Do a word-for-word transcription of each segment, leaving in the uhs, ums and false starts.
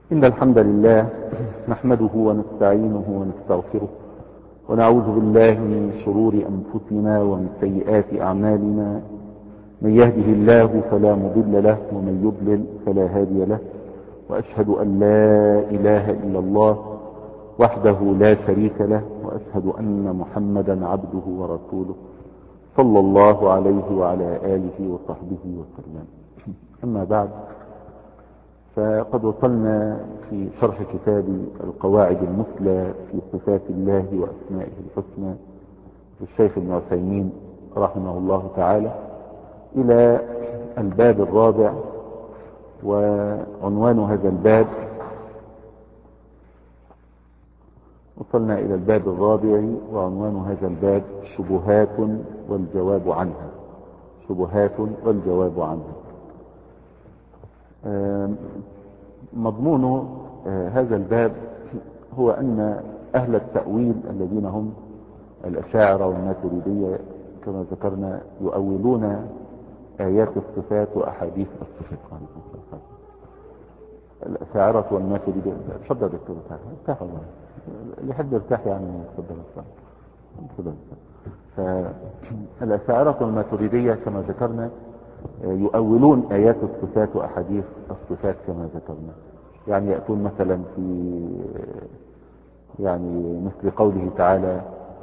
إن الحمد لله نحمده ونستعينه ونستغفره ونعوذ بالله من شرور أنفسنا ومن سيئات أعمالنا. من يهده الله فلا مضل له ومن يضلل فلا هادي له، وأشهد أن لا إله إلا الله وحده لا شريك له، وأشهد أن محمدا عبده ورسوله صلى الله عليه وعلى آله وصحبه وسلم. أما بعد، فقد وصلنا في شرح كتاب القواعد المثلى في صفات الله وأسمائه الحسنى للشيخ ابن عثيمين رحمه الله تعالى إلى الباب الرابع، وعنوان هذا الباب وصلنا إلى الباب الرابع وعنوان هذا الباب شبهات والجواب عنها. شبهات والجواب عنها. مضمون هذا الباب هو أن أهل التأويل الذين هم الأشاعرة والماتريدية كما ذكرنا يؤولون آيات الصفات وأحاديث الصفات. الأشاعرة والماتريدية تفضل دكتور ارتاح والله اللي يحب يرتاح يعني تفضل تفضل. فالأشاعرة والماتريدية كما ذكرنا يؤولون آيات الصفات وأحاديث الصفات كما ذكرنا، يعني يأتون مثلا في يعني مثل قوله تعالى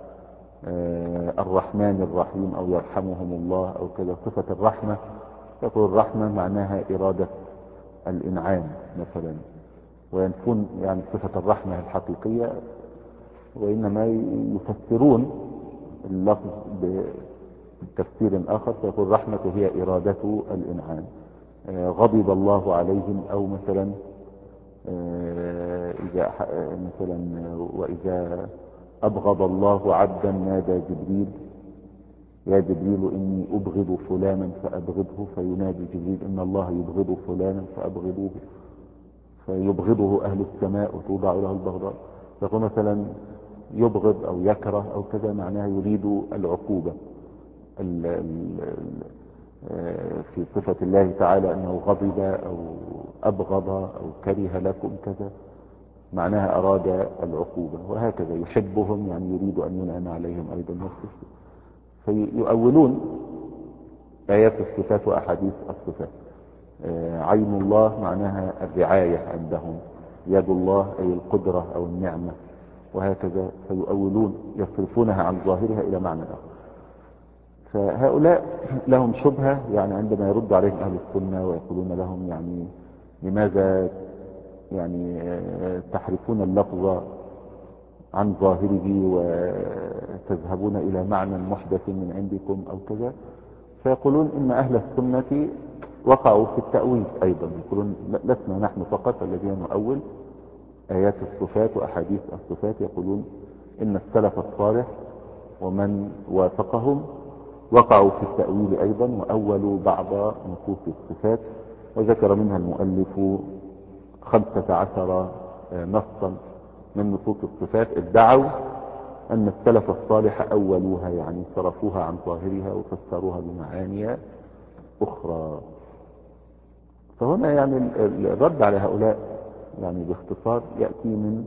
الرحمن الرحيم أو يرحمهم الله أو كذا. صفة الرحمة تقول الرحمة معناها إرادة الإنعام مثلا، وينفون يعني صفة الرحمة الحقيقية، وإنما يفسرون اللفظ بتفسير آخر فيقول الرحمة هي إرادة الإنعام. غضب الله عليهم، أو مثلا إذا مثلا وإذا أبغض الله عبدا نادى جبريل يا جبريل إني أبغض فلانا فأبغضه، فينادي جبريل إن الله يبغض فلانا فأبغضوه، فيبغضه أهل السماء وتوضع له البغضاء. فيقول مثلا يبغض أو يكره أو كذا معناها يريد العقوبة. ال ال في صفة الله تعالى أنه غضب أو أبغض أو كره لكم كذا معناها أراد العقوبة، وهكذا يحبهم يعني يريد أن ينعم عليهم أيضا نفسه. فيؤولون آيات الصفات وأحاديث الصفات. عين الله معناها الرعاية عندهم، يد الله أي القدرة أو النعمة، وهكذا فيؤولون يصرفونها عن ظاهرها إلى معنى آخر. فهؤلاء لهم شبهة، يعني عندما يرد عليهم أهل السنة ويقولون لهم يعني لماذا يعني تحرفون اللفظ عن ظاهره وتذهبون إلى معنى محدث من عندكم أو كذا، فيقولون إن أهل السنة وقعوا في التأويل أيضا. يقولون لسنا نحن فقط الذين نؤول آيات الصفات وأحاديث الصفات، يقولون إن السلف الصالح ومن وافقهم وقعوا في التأويل أيضا وأولوا بعض نصوص الصفات، وذكر منها المؤلف خمسة عشر نصا من نصوص الصفات ادعوا أن السلف الصالح أولوها، يعني صرفوها عن ظاهرها وفسروها بمعاني أخرى. فهنا يعني الرد على هؤلاء يعني باختصار يأتي من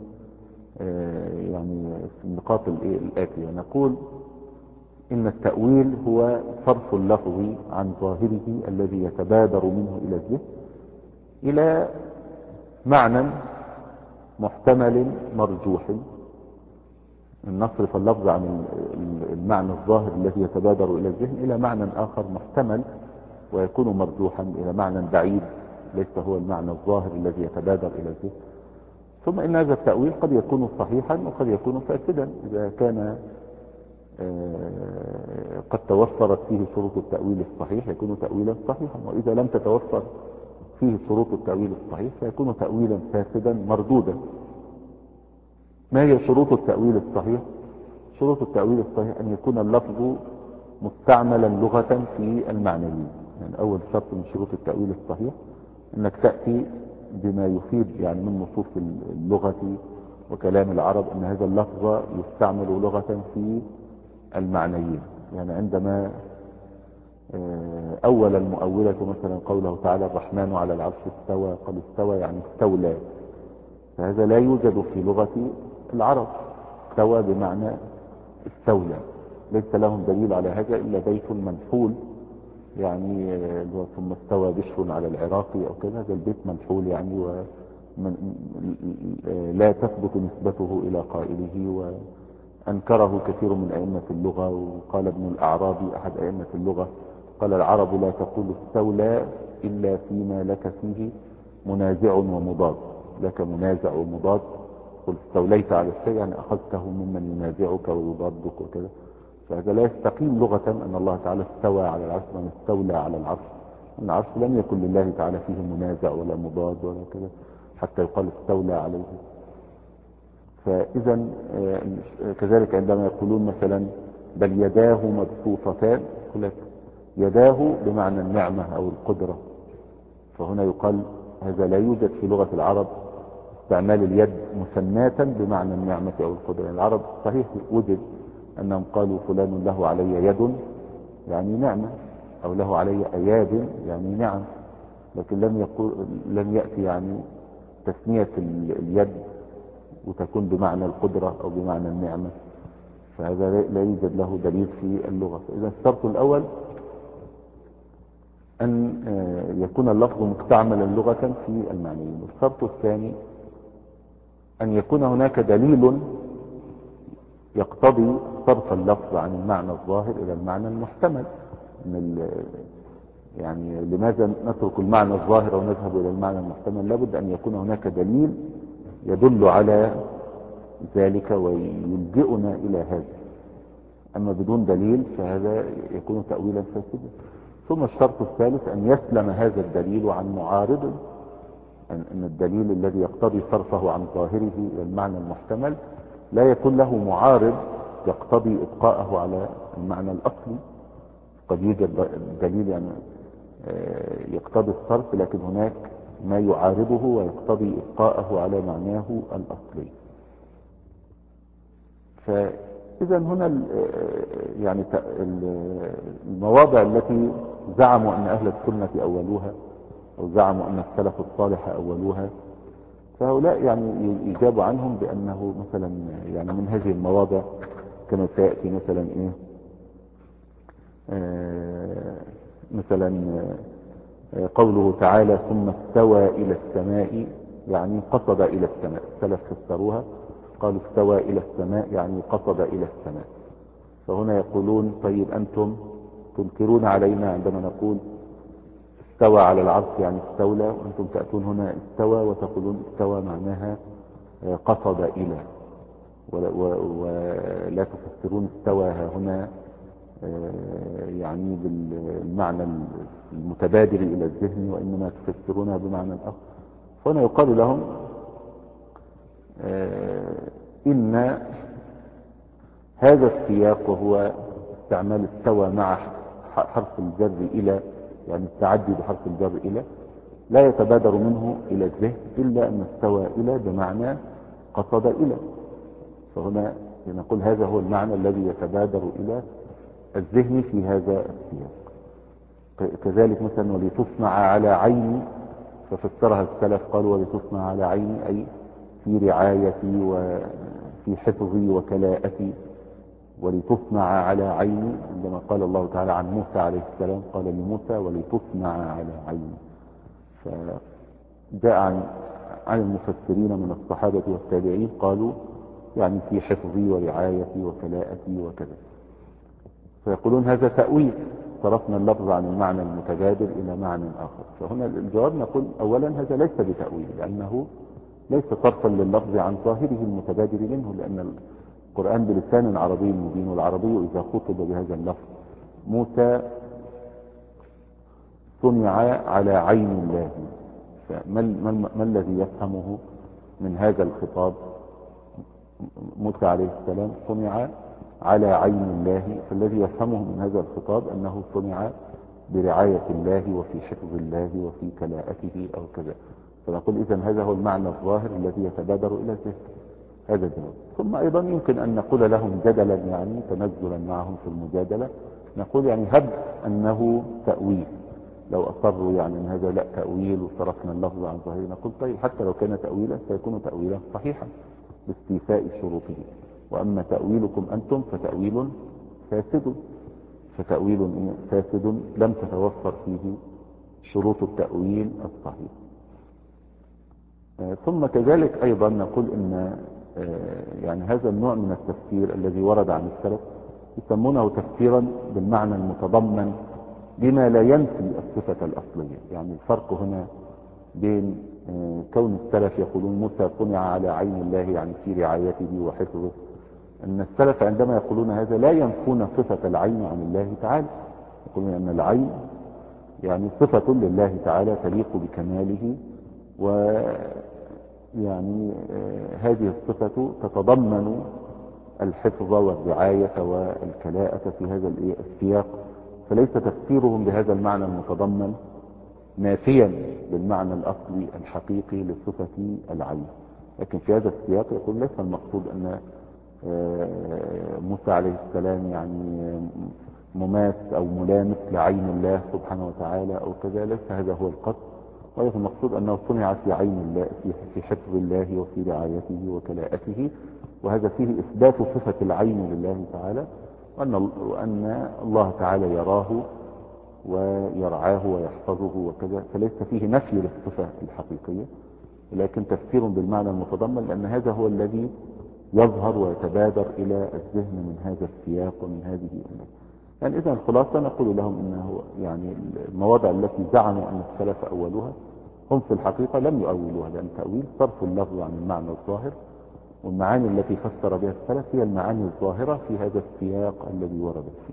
يعني النقاط الآتية. نقول إن التأويل هو صرف اللفظ عن ظاهره الذي يتبادر منه إلى الذهن إلى معنى محتمل مرجوح. نصرف اللفظ عن المعنى الظاهر الذي يتبادر إلى الذهن إلى معنى آخر محتمل ويكون مرجوحا إلى معنى بعيد ليس هو المعنى الظاهر الذي يتبادر إلى الذهن. ثم إن هذا التأويل قد يكون صحيحا وقد يكون فاسدا إذا كان قد توفرت فيه شروط التأويل الصحيح يكون تأويلا صحيحا، وإذا لم تتوفر فيه شروط التأويل الصحيح فيكون تأويلا فاسدا مردودا. ما هي شروط التأويل الصحيح؟ شروط التأويل الصحيح أن يكون اللفظ مستعملا لغة في المعنيين. يعني أول شرط من شروط التأويل الصحيح أنك تأتي بما يفيد يعني من نصوص اللغة وكلام العرب أن هذا اللفظ يستعمل لغة في المعنيين. يعني عندما أول المؤولة مثلا قوله تعالى الرحمن على العرش استوى، قال استوى يعني استولى، فهذا لا يوجد في لغة العرب. استوى بمعنى استولى، ليس لهم دليل على هذا إلا بيت منحول، يعني اللي هو ثم استوى بشر على العراق أو كذا، هذا البيت منحول يعني، ومن لا تثبت نسبته إلى قائله، وأنكره كثير من أئمة اللغة. وقال ابن الأعرابي أحد أئمة اللغة قال: العرب لا تقول استولى إلا فيما لك فيه منازع ومضاد، لك منازع ومضاد، قل استوليت على الشيء يعني أخذته ممن ينازعك ويضادك وكذا. فهذا لا يستقيم لغة أن الله تعالى استوى على العرش وأن استولى على العرش. العرش لم يكن لله تعالى فيه منازع ولا مضاد ولا كذا حتى يقال استولى عليه. فإذا كذلك عندما يقولون مثلا بل يداه مبسوطتان، يقول لك يداه بمعنى النعمة أو القدرة، فهنا يقال هذا لا يوجد في لغة العرب استعمال اليد مثناة بمعنى النعمة أو القدرة. العرب صحيح وجد أنهم قالوا فلان له علي يد يعني نعمة، أو له علي أياد يعني نعم، لكن لم يقول لم يأتي يعني تثنية اليد وتكون بمعنى القدرة أو بمعنى النعمة، فهذا لا يوجد له دليل في اللغة. فإذا الشرط الأول أن يكون اللفظ مستعملا لغة في المعنيين. والشرط الثاني أن يكون هناك دليل يقتضي صرف اللفظ عن المعنى الظاهر إلى المعنى المحتمل. من يعني لماذا نترك المعنى الظاهر ونذهب إلى المعنى المحتمل؟ لابد أن يكون هناك دليل يدل على ذلك ويلجئنا إلى هذا، أما بدون دليل فهذا يكون تأويلا فاسدا. ثم الشرط الثالث أن يسلم هذا الدليل عن معارض، أن الدليل الذي يقتضي صرفه عن ظاهره إلى المعنى المحتمل لا يكون له معارض يقتضي إبقاءه على المعنى الأصلي. قد يوجد دليل يعني يقتضي الصرف، لكن هناك ما يعارضه ويقتضي إبقاءه على معناه الأصلي. فإذا هنا يعني المواضع التي زعموا أن أهل السنة أولوها أو زعموا أن السلف الصالح أولوها، فهؤلاء يعني يجاب عنهم بأنه مثلا يعني من هذه المواضع كما سيأتي مثلا إيه آه مثلا آه قوله تعالى ثم استوى إلى السماء يعني قصد إلى السماء. السلف فسروها قالوا استوى إلى السماء يعني قصد إلى السماء. فهنا يقولون طيب أنتم تنكرون علينا عندما نقول استوى على العرش يعني استولى، وأنتم تأتون هنا استوى وتقولون استوى معناها قصد إلى، ولا تفسرون استوى هنا يعني بالمعنى المتبادر إلى الذهن، وإنما تفسرونها بمعنى آخر. فهنا يقال لهم إن هذا السياق وهو استعمال استوى مع حرف الجر إلى، يعني التعدي بحرف الجر إلى، لا يتبادر منه إلى الذهن إلا أن استوى إلى بمعنى قصد إلى. فهنا نقول هذا هو المعنى الذي يتبادر إلى الذهن في هذا السياق. كذلك مثلا ولتصنع على عيني، ففسرها السلف قالوا ولتصنع على عيني أي في رعايتي وفي حفظي وكلاءتي، ولتصنع على عيني عندما قال الله تعالى عن موسى عليه السلام قال لموسى ولتصنع على عيني. فجاء عن عن المفسرين من الصحابة والتابعين قالوا يعني في حفظي ورعايتي وكلاءتي وكذا. فيقولون هذا تأويل، صرفنا اللفظ عن المعنى المتبادر إلى معنى آخر. فهنا الجواب نقول أولا هذا ليس بتأويل، لأنه ليس صرفا لللفظ عن ظاهره المتبادر منه، لأن القرآن بلسان عربي مبين، والعربي إذا خطب بهذا اللفظ موسى صنع على عين الله، فما ما, ما الذي يفهمه من هذا الخطاب؟ موسى عليه السلام صنع على عين الله، فالذي يفهمه من هذا الخطاب أنه صنع برعاية الله وفي حفظ الله وفي كلاءته أو كذا. فنقول إذن هذا هو المعنى الظاهر الذي يتبادر إلى الذهن. هذا الجواب. ثم أيضا يمكن أن نقول لهم جدلا يعني تنزلا معهم في المجادلة، نقول يعني هب أنه تأويل، لو أصروا يعني أن هذا لا تأويل وصرفنا اللفظ عن ظاهره، نقول طيب حتى لو كان تأويلا فيكون تأويلا صحيحا باستيفاء شروطه، وأما تأويلكم أنتم فتأويل فاسد، فتأويل فاسد لم تتوفر فيه شروط التأويل الصحيح. ثم كذلك أيضا نقول إن يعني هذا النوع من التفسير الذي ورد عن السلف يسمونه تفسيرا بالمعنى المتضمن بما لا ينفي الصفة الأصلية. يعني الفرق هنا بين كون السلف يقولون موسى صنع على عين الله يعني في رعايته وحفظه، أن السلف عندما يقولون هذا لا ينفون صفة العين عن الله تعالى، يقولون أن العين يعني صفة لله تعالى تليق بكماله، ويعني هذه الصفة تتضمن الحفظ والرعاية والكلاءة في هذا السياق، فليس تفسيرهم بهذا المعنى المتضمن نافيا بالمعنى الأصلي الحقيقي لصفة العين. لكن في هذا السياق يقول ليس المقصود أن موسى عليه السلام يعني مماس أو ملامس لعين الله سبحانه وتعالى أو كذا، ليس هذا هو القصد، وليس المقصود أنه صنع في عين الله في حفظ الله وفي رعايته وكلاءته، وهذا فيه إثبات صفة العين لله تعالى، وأن, وأن الله تعالى يراه ويرعاه ويحفظه وكذا، فليس فيه نفي للصفة الحقيقية، لكن تفسير بالمعنى المتضمن، لأن هذا هو الذي يظهر ويتبادر إلى الذهن من هذا السياق ومن هذه الأمور. يعني إذا الخلاصة نقول لهم إنه يعني المواضع التي زعموا أن السلف أولوها هم في الحقيقة لم يؤولوها، لأن تأويل صرف اللفظ عن المعنى الظاهر، والمعاني التي فسر بها السلف هي المعاني الظاهرة في هذا السياق الذي وردت فيه.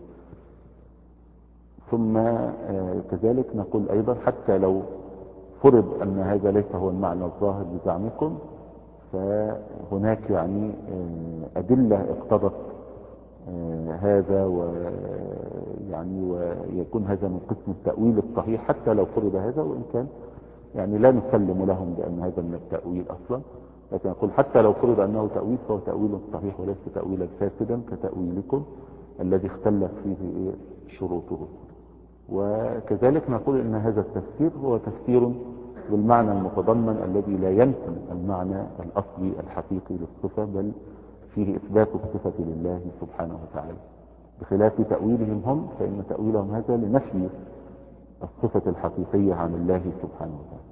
ثم كذلك نقول أيضا حتى لو فرض أن هذا ليس هو المعنى الظاهر بزعمكم، فهناك يعني أدلة اقتضت هذا، ويعني ويكون هذا من قسم التأويل الصحيح حتى لو فرض هذا، وإن كان يعني لا نسلم لهم بأن هذا من التأويل أصلا، لكن نقول حتى لو فرض أنه تأويل فهو تأويل صحيح وليس تأويلا فاسدا كتأويلكم الذي اختلت فيه شروطه. وكذلك نقول ان هذا التفسير هو تفسير بالمعنى المتضمن الذي لا ينفي المعنى الاصلي الحقيقي للصفة، بل فيه اثبات الصفة لله سبحانه وتعالى، بخلاف تأويلهم هم، فان تأويلهم هذا لنفي الصفة الحقيقية عن الله سبحانه وتعالى.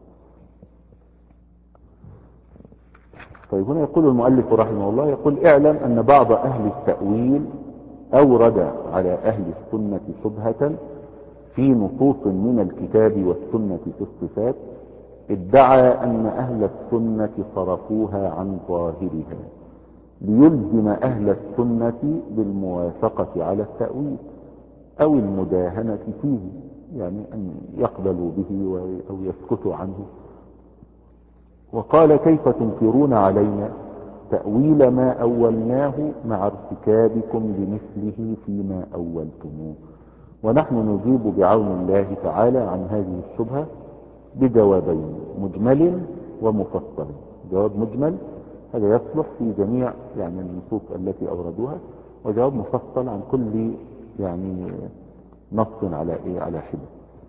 طيب هنا يقول المؤلف رحمه الله، يقول اعلم ان بعض اهل التأويل اورد على اهل السنة شبهة في نصوص من الكتاب والسنة في الصفات، ادعى أن أهل السنة صرفوها عن ظاهرها ليلزم أهل السنة بالموافقة على التأويل أو المداهنة فيه، يعني أن يقبلوا به أو يسكتوا عنه. وقال كيف تنكرون علينا تأويل ما أولناه مع ارتكابكم لمثله فيما أولتموه؟ ونحن نجيب بعون الله تعالى عن هذه الشبهة بجوابين، مجمل ومفصل. جواب مجمل هذا يصلح في جميع يعني النصوص التي أوردوها، وجواب مفصل عن كل يعني نص على إيه على حدة.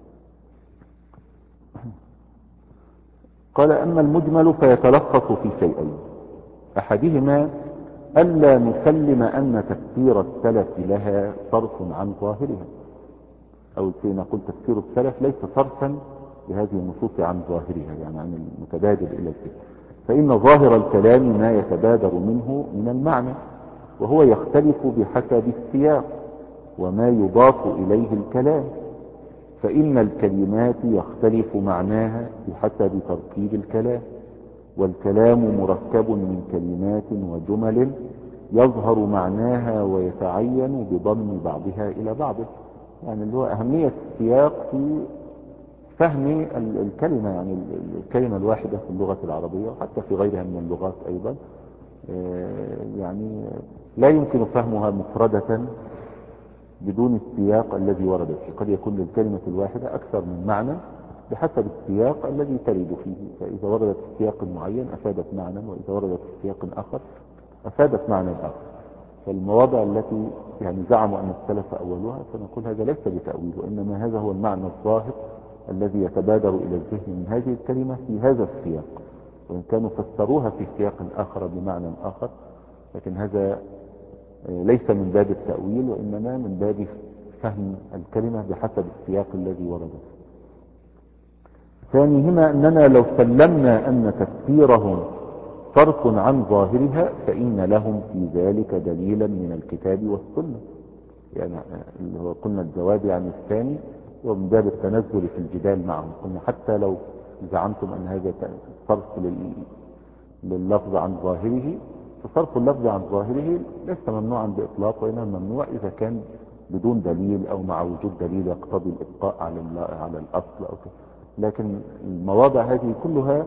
قال أما المجمل فيتلخص في شيئين، أحدهما ألا نسلم أن تفسير السلف لها صرف عن ظاهرها، أو نقول تفسير السلف ليس صرفا لهذه النصوص عن ظاهرها، يعني عن المتبادر إلى الفكر، فإن ظاهر الكلام ما يتبادر منه من المعنى، وهو يختلف بحسب السياق وما يضاف إليه الكلام، فإن الكلمات يختلف معناها بحسب تركيب الكلام، والكلام مركب من كلمات وجمل يظهر معناها ويتعين بضم بعضها إلى بعض. يعني اللي هو أهمية السياق في فهم الكلمة، يعني الكلمة الواحدة في اللغة العربية وحتى في غيرها من اللغات أيضا، يعني لا يمكن فهمها مفردة بدون السياق الذي وردت فيه. قد يكون للكلمة الواحدة أكثر من معنى بحسب السياق الذي ترد فيه، فإذا وردت في سياق معين أفادت معنى، وإذا وردت في سياق آخر أفادت معنى آخر. فالمواضع التي يعني زعموا أن السلف أولوها فنقول هذا ليس بتأويل، وإنما هذا هو المعنى الظاهر الذي يتبادر إلى الذهن من هذه الكلمة في هذا السياق، وإن كانوا فسروها في سياق آخر بمعنى آخر، لكن هذا ليس من باب التأويل، وإنما من باب فهم الكلمة بحسب السياق الذي ورد فيه. ثانيهما أننا لو سلمنا أن تفسيرهم صرف عن ظاهرها فإن لهم في ذلك دليلا من الكتاب والسنة. يعني اللي هو قلنا الجواب عن الثاني ومن باب التنزل في الجدال معهم. قلنا حتى لو زعمتم أن هذا صرف لللفظ عن ظاهره، فصرف اللفظ عن ظاهره ليس ممنوعا بإطلاق، وإنما ممنوع إذا كان بدون دليل أو مع وجود دليل يقتضي الإبقاء على على الأصل أو كده. لكن المواضع هذه كلها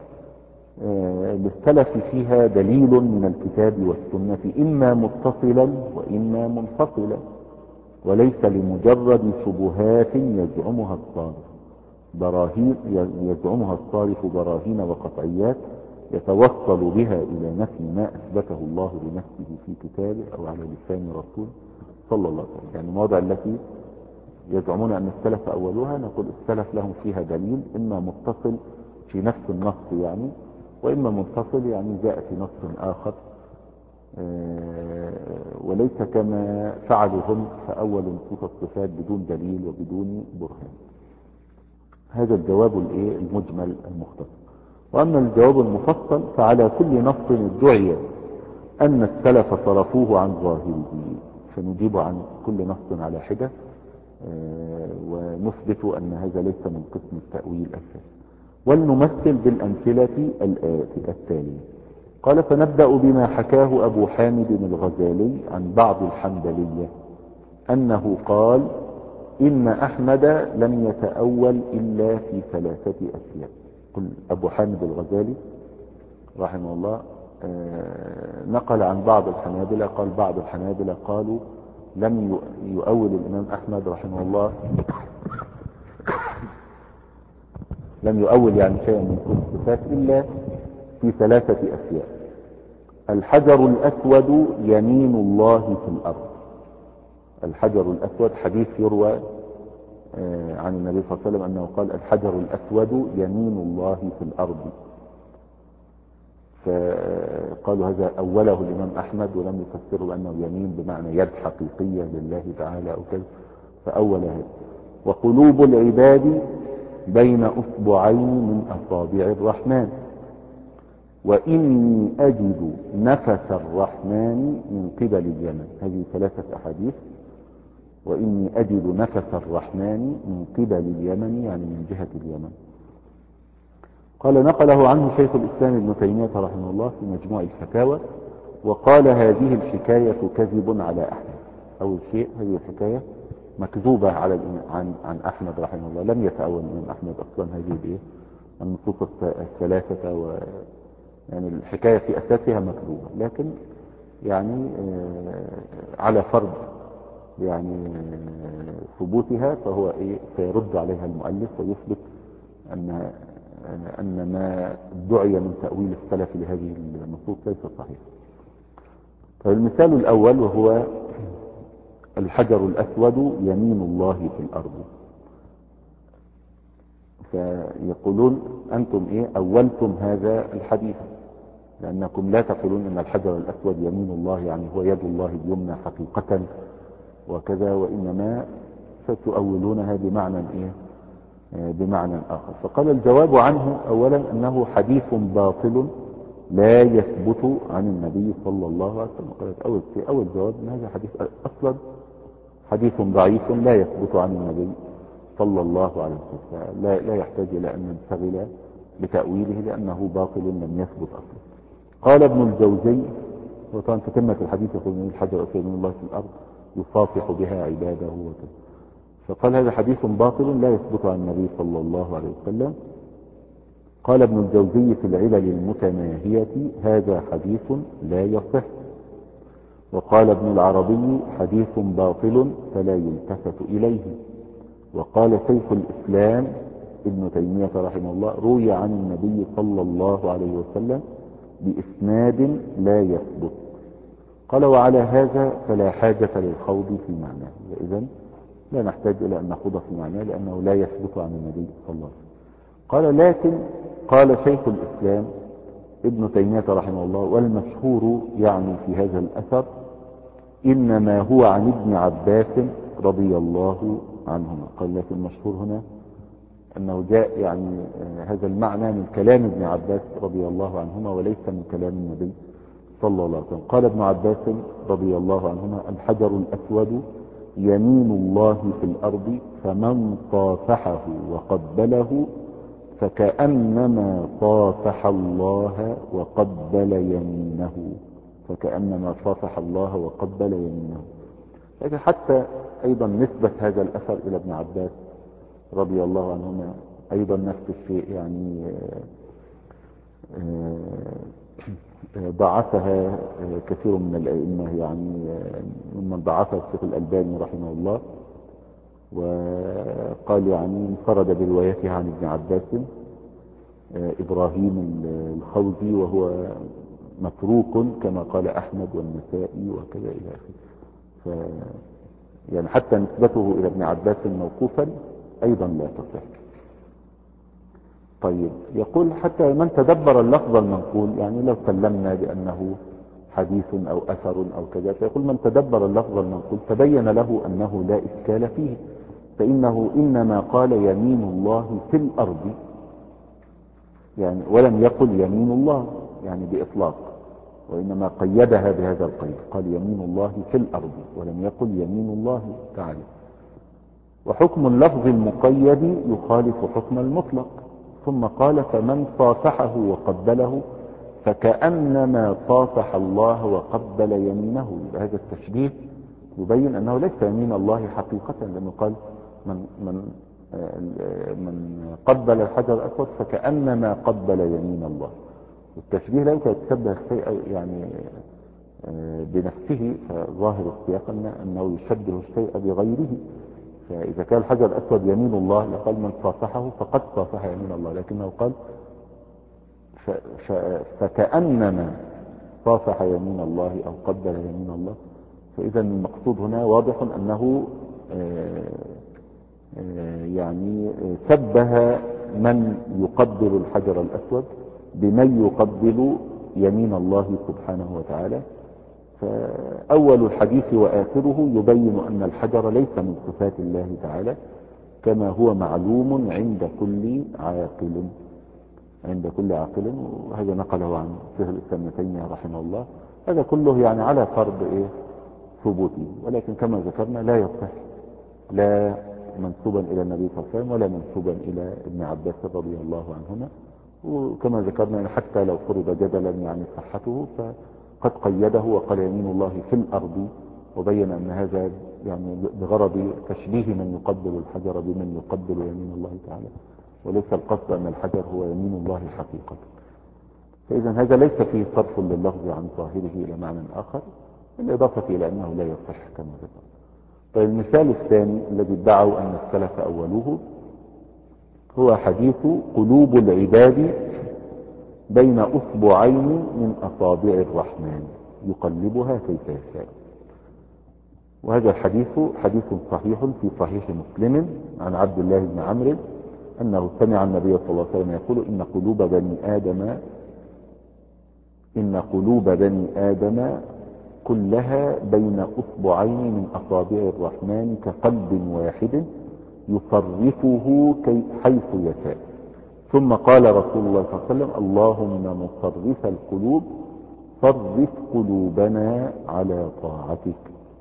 للسلف فيها دليل من الكتاب والسنة، إما متصلا وإما منفصلا، وليس لمجرد شبهات يزعمها الصارف براهين يزعمها الصارف براهين وقطعيات يتوصل بها إلى نفي ما أثبته الله لنفسه في كتابه أو على لسان رسوله صلى الله عليه وسلم. يعني المواضع التي يزعمون أن السلف أولوها نقول السلف لهم فيها دليل، إما متصل في نفس النص يعني، وإما منفصل يعني جاء في نص آخر، وليس كما فعلوا هم فأولوا نصوص الصفات بدون دليل وبدون برهان. هذا الجواب المجمل المختصر. وأما الجواب المفصل فعلى كل نص ادعي أن السلف صرفوه عن ظاهره فنجيب عن كل نص على حدة ونثبت أن هذا ليس من قسم التأويل الأساسي. ولنمثل بالأمثلة التالية. قال فنبدأ بما حكاه أبو حامد الغزالي عن بعض الحنبلية أنه قال إن أحمد لم يتأول إلا في ثلاثة أشياء. قل أبو حامد الغزالي رحمه الله نقل عن بعض الحنابلة، قال بعض الحنابلة قالوا لم يؤول الإمام أحمد رحمه الله لم يؤول يعني شيئا من الصفات إلا في ثلاثة أشياء: الحجر الأسود يمين الله في الأرض. الحجر الأسود حديث يروى عن النبي صلى الله عليه وسلم أنه قال الحجر الأسود يمين الله في الأرض، فقالوا هذا أوله الإمام أحمد ولم يفسره بأنه يمين بمعنى يد حقيقية لله تعالى أو كذا، فأول هذا. وقلوب العباد بين أصبعين من أصابع الرحمن، وإني أجد نفس الرحمن من قبل اليمن. هذه ثلاثة أحاديث. وإني أجد نفس الرحمن من قبل اليمن يعني من جهة اليمن. قال نقله عنه شيخ الإسلام ابن تيمية رحمه الله في مجموع الفتاوى، وقال هذه الحكاية كذب على أحمد. أول شيء هذه الحكاية مكذوبة على عن عن أحمد رحمه الله، لم يتأول من أحمد أصلا هذه الإيه النصوص الثلاثة، و يعني الحكاية في أساسها مكذوبة، لكن يعني على فرض يعني ثبوتها فهو إيه سيرد عليها المؤلف ويثبت أن أن ما ادعي من تأويل السلف لهذه النصوص ليس صحيح. فالمثال الأول وهو الحجر الأسود يمين الله في الأرض. فيقولون أنتم إيه أولتم هذا الحديث، لأنكم لا تقولون أن الحجر الأسود يمين الله يعني هو يد الله اليمنى حقيقة وكذا، وإنما ستؤولونها بمعنى إيه بمعنى آخر. فقال الجواب عنه أولا أنه حديث باطل لا يثبت عن النبي صلى الله عليه وسلم. قالت أول شيء أول جواب أن هذا حديث أصلا حديث ضعيف لا يثبت عن النبي صلى الله عليه وسلم، لا, لا يحتاج إلى أن ننشغل بتأويله لأنه باطل لم يثبت أصلا. قال ابن الجوزي، وطبعا تتمة الحديث يقول من الحجر الأسود من الله في الأرض يصافح بها عباده وكذا، فقال هذا حديث باطل لا يثبت عن النبي صلى الله عليه وسلم. قال ابن الجوزي في العلل المتناهية هذا حديث لا يصح. وقال ابن العربي حديث باطل فلا يلتفت إليه. وقال شيخ الإسلام ابن تيمية رحمه الله روي عن النبي صلى الله عليه وسلم بإسناد لا يثبت. قال وعلى هذا فلا حاجة للخوض في معناه. إذن لا نحتاج إلى أن نخوض في معناه لأنه لا يثبت عن النبي صلى الله عليه وسلم. قال لكن قال شيخ الإسلام ابن تيمية رحمه الله والمشهور يعني في هذا الأثر إنما هو عن ابن عباس رضي الله عنهما. قال لكن المشهور هنا أنه جاء يعني هذا المعنى من كلام ابن عباس رضي الله عنهما وليس من كلام النبي صلى الله عليه وسلم. قال ابن عباس رضي الله عنهما الحجر الأسود يمين الله في الأرض فمن صافحه وقبله فكأنما صافح الله وقبل يمينه فكأنما صافح الله وقبل يمينه. لكن حتى أيضا نسبة هذا الأثر إلى ابن عباس رضي الله عنهما أيضا نفس الشيء يعني ضعفها كثير من الأئمة يعني ممن ضعفها الشيخ الألباني رحمه الله وقال يعني انفرد بروايتها عن ابن عباس إبراهيم الخوزي وهو متروك كما قال أحمد والنسائي وكذا إلى آخره. ف يعني حتى نسبته إلى ابن عباس موقوفا أيضا لا تصح. طيب يقول حتى من تدبر اللفظ المنقول يعني لو سلمنا بأنه حديث أو أثر أو كذا فيقول من تدبر اللفظ المنقول تبين له أنه لا إشكال فيه فإنه إنما قال يمين الله في الأرض يعني ولم يقل يمين الله يعني بإطلاق وإنما قيدها بهذا القيد قال يمين الله في الأرض ولم يقل يمين الله تعالى. وحكم اللفظ المقيد يخالف حكم المطلق. ثم قال فمن صافحه وقبله فكأنما صافح الله وقبل يمينه. هذا التشبيه يبين أنه ليس يمين الله حقيقة لأنه قال من, من, من قبل الحجر الأسود فكأنما قبل يمين الله. والتشبيه لا يمكن يتشبه الشيء يعني بنفسه فظاهر السياق أنه يشبه الشيء بغيره. فإذا كان الحجر الأسود يمين الله لقال من صافحه فقد صافح يمين الله لكنه قال فكأنما صافح يمين الله أو قبل يمين الله. فإذا المقصود هنا واضح أنه يعني شبه من يقبل الحجر الأسود بمن يقبل يمين الله سبحانه وتعالى. فأول الحديث وآخره يبين أن الحجر ليس من صفات الله تعالى كما هو معلوم عند كل عاقل عند كل عاقل. وهذا نقله عن شيخ الإسلام ابن تيمية رحمه الله. هذا كله يعني على فرض إيه ثبوته ولكن كما ذكرنا لا يصح لا منسوبا إلى النبي صلى الله عليه وسلم ولا منسوبا إلى ابن عباس رضي الله عنهما. وكما ذكرنا حتى لو فرض جدلا يعني صحته فقد قيده وقال يمين الله في الأرض وبين أن هذا يعني بغرض تشبيه من يقبل الحجر بمن يقبل يمين الله تعالى وليس القصد أن الحجر هو يمين الله حقيقة. فإذا هذا ليس فيه صرف لللفظ عن ظاهره إلى معنى آخر بالإضافة إلى أنه لا يصح كما ذكر. طيب المثال الثاني الذي ادعوا أن السلف أولوه هو حديث قلوب العباد بين أصبعين من أصابع الرحمن يقلبها كيف يشاء. وهذا الحديث حديث صحيح في صحيح مسلم عن عبد الله بن عمرو أنه سمع النبي صلى الله عليه وسلم يقول إن قلوب بني آدم إن قلوب بني آدم كلها بين أصبعين من أصابع الرحمن كقلب واحد يصرفه حيث يشاء. ثم قال رسول الله صلى الله عليه وسلم اللهم مصرف القلوب صرف قلوبنا على طاعتك.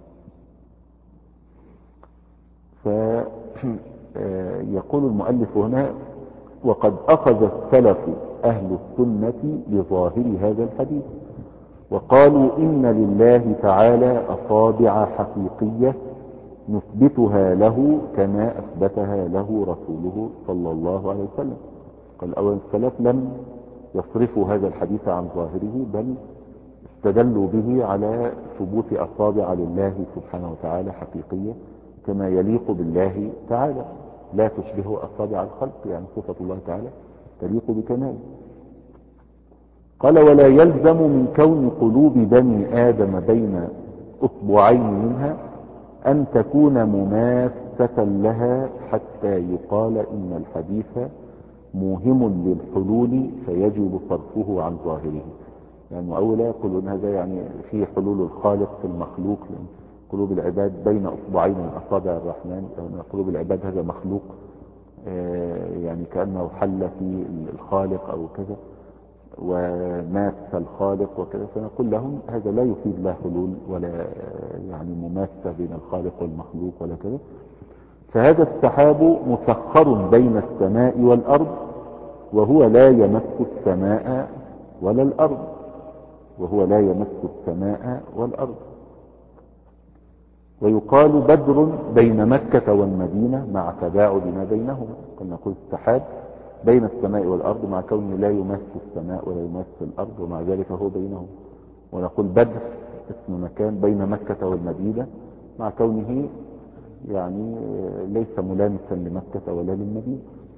فيقول المؤلف هنا وقد أخذ السلف أهل السنة بظاهر هذا الحديث وقالوا إن لله تعالى أصابع حقيقية نثبتها له كما أثبتها له رسوله صلى الله عليه وسلم. قال أول السلف لم يصرفوا هذا الحديث عن ظاهره بل استدلوا به على ثبوت أصابع لله سبحانه وتعالى حقيقية كما يليق بالله تعالى لا تشبه أصابع الخلق يعني صفة الله تعالى تليق بكماله. قال ولا يلزم من كون قلوب بني آدم بين أصبعين منها أن تكون مماثة لها حتى يقال إن الحديث موهم للحلول فيجب صرفه عن ظاهره. يعني المؤولة يقولون هذا يعني في حلول الخالق في المخلوق، لأن قلوب العباد بين أصبعين من أصابع الرحمن، يعني قلوب العباد هذا مخلوق يعني كأنه حل في الخالق أو كذا وماس الخالق وكذا، فنقول لهم هذا لا يفيد لا حلول ولا يعني مماسة بين الخالق والمخلوق ولا كذا. فهذا السحاب مسخر بين السماء والأرض وهو لا يمس السماء ولا الأرض وهو لا يمس السماء والأرض. ويقال بدر بين مكة والمدينة مع تباعد ما بينهما. قلنا نقول السحاب بين السماء والأرض مع كونه لا يمس السماء ولا يمس الأرض ومع ذلك هو بينهم. ونقول بدر اسم مكان بين مكة والمدينة مع كونه يعني ليس ملامسا لمكة ولا للمدينة.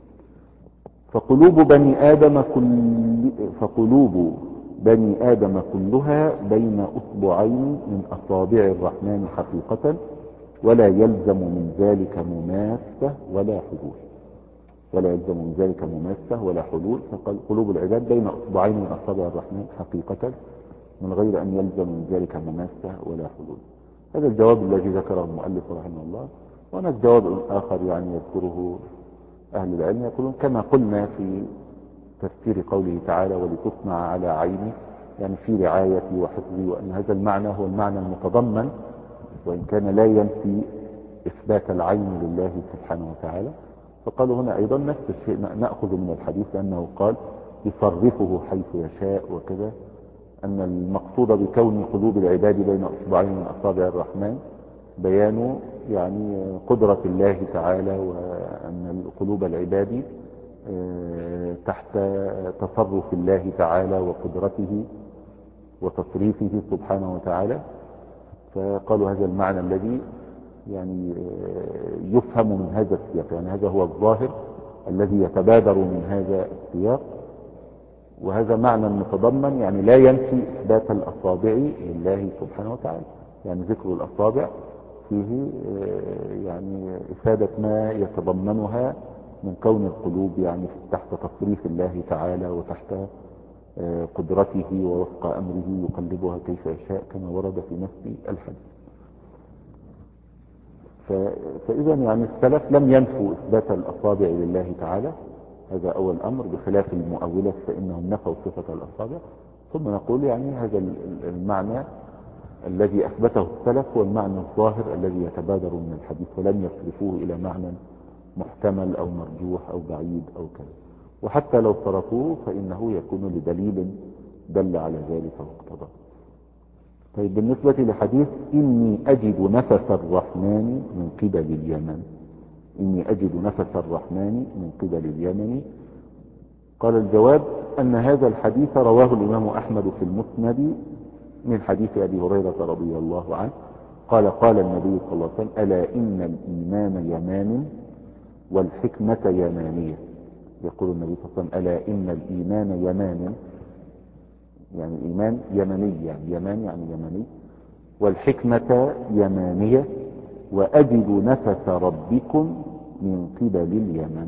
فقلوب بني آدم كل فقلوب بني آدم كلها بين أصبعين من أصابع الرحمن حقيقة ولا يلزم من ذلك مماسة ولا حلول ولا يلزم من ذلك مماسة ولا حلول. فقال قلوب العباد بين أصبعين من أصابع الرحمن حقيقة من غير أن يلزم من ذلك مماسة ولا حلول. هذا الجواب الذي ذكره المؤلف رحمه الله. وهناك جواب آخر يعني يذكره أهل العلم، يقولون كما قلنا في تفسير قوله تعالى ولتصنع على عيني، يعني في رعايتي وحفظي، وأن هذا المعنى هو المعنى المتضمن وإن كان لا ينفي إثبات العين لله سبحانه وتعالى. فقالوا هنا أيضا نفس الشيء نأخذ من الحديث أنه قال يصرفه حيث يشاء وكذا، أن المقصود بكون قلوب العباد بين أصبعين من أصابع الرحمن بيان يعني قدرة الله تعالى، وأن قلوب العباد تحت تصرف الله تعالى وقدرته وتصريفه سبحانه وتعالى. فقالوا هذا المعنى الذي يعني يفهم من هذا السياق، يعني هذا هو الظاهر الذي يتبادر من هذا السياق، وهذا معنى متضمن يعني لا ينفي إثبات الأصابع لله سبحانه وتعالى. يعني ذكر الأصابع فيه يعني إفادة ما يتضمنها من كون القلوب يعني تحت تصريف الله تعالى وتحت قدرته ووفق أمره يقلبها كيف يشاء كما ورد في نفس الحديث. فإذا يعني السلف لم ينفوا إثبات الأصابع لله تعالى، هذا أول أمر، بخلاف المؤولة فإنهم نفوا صفة الأصابع. ثم نقول يعني هذا المعنى الذي أثبته السلف هو المعنى الظاهر الذي يتبادر من الحديث، ولم يصرفوه إلى معنى محتمل أو مرجوح أو بعيد أو كذا. وحتى لو صرفوه فإنه يكون لدليل دل على ذلك واقتضى. طيب بالنسبة لحديث إني أجد نفس الرحمن من قبل اليمن، إني أجد نفس الرحمن من قبل اليمن، قال الجواب أن هذا الحديث رواه الإمام أحمد في المسند من حديث أبي هريرة رضي الله عنه قال قال النبي صلى الله عليه وسلم ألا إن الإيمان يمان والحكمة يمانية. يقول النبي صلى الله عليه وسلم ألا إن الإيمان يمان، يعني الإيمان يمني، يعني يمان يعني يمني، والحكمة يمانية، وأجد نفس ربكم من قبل اليمن.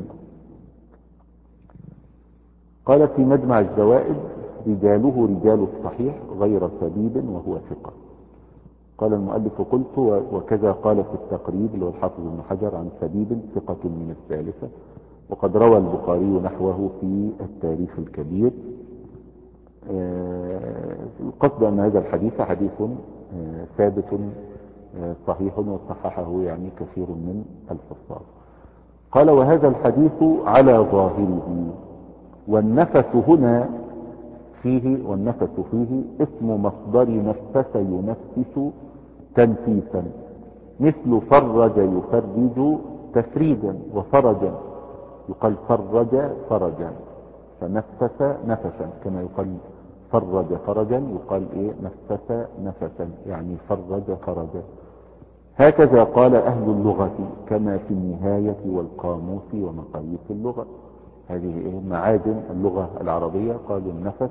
قال في مجمع الزوائد رجاله رجال الصحيح غير سبيب وهو ثقة. قال المؤلف قلت وكذا قال في التقريب اللي هو الحافظ بن حجر عن سبيب ثقة من الثالثة، وقد روى البخاري نحوه في التاريخ الكبير. القصد أن هذا الحديث حديث ثابت صحيح وصححه يعني كثير من الحفاظ. قال وهذا الحديث على ظاهره، والنفس هنا فيه والنفس فيه اسم مصدر نفس ينفس تنفيسا، مثل فرج يفرج تفريجا، وفرجا يقال فرج فرجا، فنفس نفسا كما يقال فرج فرجا يقال ايه نفس نفسا، يعني فرج فرجا. هكذا قال أهل اللغة كما في النهاية والقاموس ومقاييس اللغة. هذه إيه معادن اللغة العربية. قالوا النفس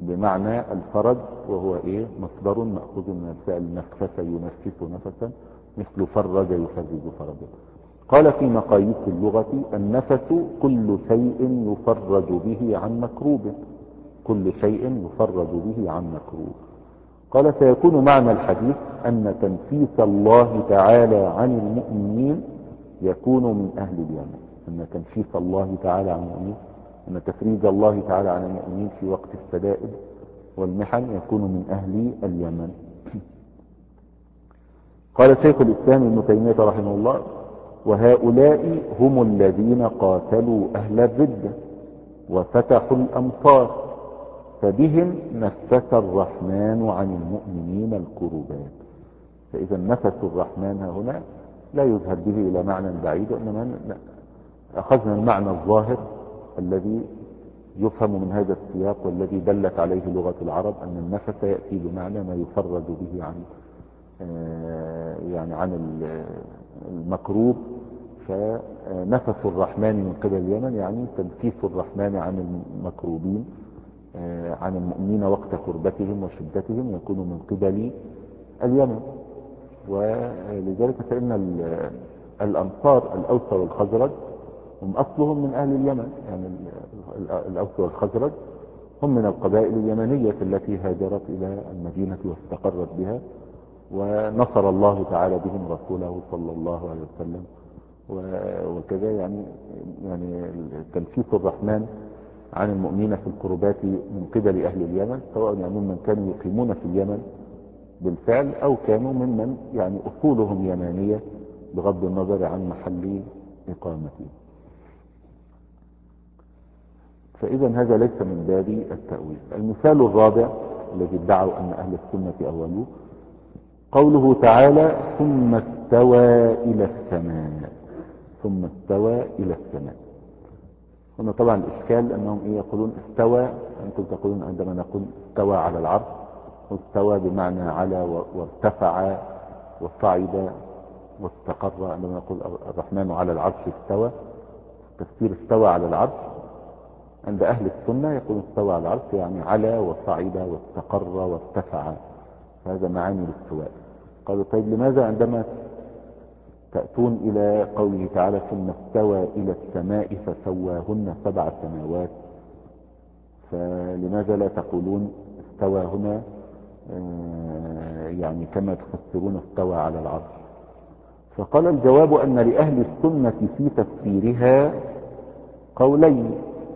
بمعنى الفرج، وهو إيه مصدر مأخوذ من الفعل نفس ينفس نفسا، مثل فرج يفرج فرجا. قال في مقاييس اللغة: النفس كل شيء يفرج به عن مكروب، كل شيء يفرج به عن مكروب. قال: فيكون معنى الحديث أن تنفيس الله تعالى عن المؤمنين يكون من أهل اليمن، أن تنفيس الله تعالى عن المؤمنين، أن تفريج الله تعالى عن المؤمنين في وقت الشدائد والمحن يكون من أهل اليمن. قال شيخ الإسلام ابن تيمية رحمه الله: وهؤلاء هم الذين قاتلوا أهل الردة وفتحوا الأمصار، فبهم نفس الرحمن عن المؤمنين الكربات. فإذا نفس الرحمن هنا لا يذهب به إلى معنى بعيد، وإنما أخذنا المعنى الظاهر الذي يفهم من هذا السياق والذي دلت عليه لغة العرب، أن النفس يأتي بمعنى ما يفرج به عن يعني عن المكروب. فنفس الرحمن من قبل اليمن يعني تنفيس الرحمن عن المكروبين، عن المؤمنين وقت كربتهم وشدتهم، يكون من قبل اليمن. ولذلك فإن الأنصار الأوس والخزرج هم أصلهم من أهل اليمن، يعني الأوس والخزرج هم من القبائل اليمنية التي هاجرت إلى المدينة واستقرت بها، ونصر الله تعالى بهم رسوله صلى الله عليه وسلم. وكذا يعني يعني تنفيس الرحمن عن المؤمنين في الكربات من قبل أهل اليمن، سواء يعني من كانوا يقيمون في اليمن بالفعل أو كانوا ممن يعني أصولهم يمانية بغض النظر عن محل إقامتهم. فإذا هذا ليس من باب التأويل. المثال الرابع الذي ادعوا أن أهل السنة أولوه قوله تعالى: ثم استوى إلى السماء، ثم استوى إلى السماء. هنا طبعا الإشكال أنهم إيه يقولون استوى، أنتم تقولون عندما نقول استوى على العرش، واستوى بمعنى على وارتفع وصعد واستقر. عندما نقول الرحمن على العرش استوى، تفسير استوى على العرش عند أهل السنة يقول استوى على العرش يعني على وصعد واستقر وارتفع، هذا معاني الاستواء. قالوا: طيب لماذا عندما تأتون إلى قوله تعالى ثم استوى إلى السماء فسواهن سبع سماوات، فلماذا لا تقولون استوى هنا يعني كما تفسرون استوى على العرش؟ فقال: الجواب أن لأهل السنة في تفسيرها قولين،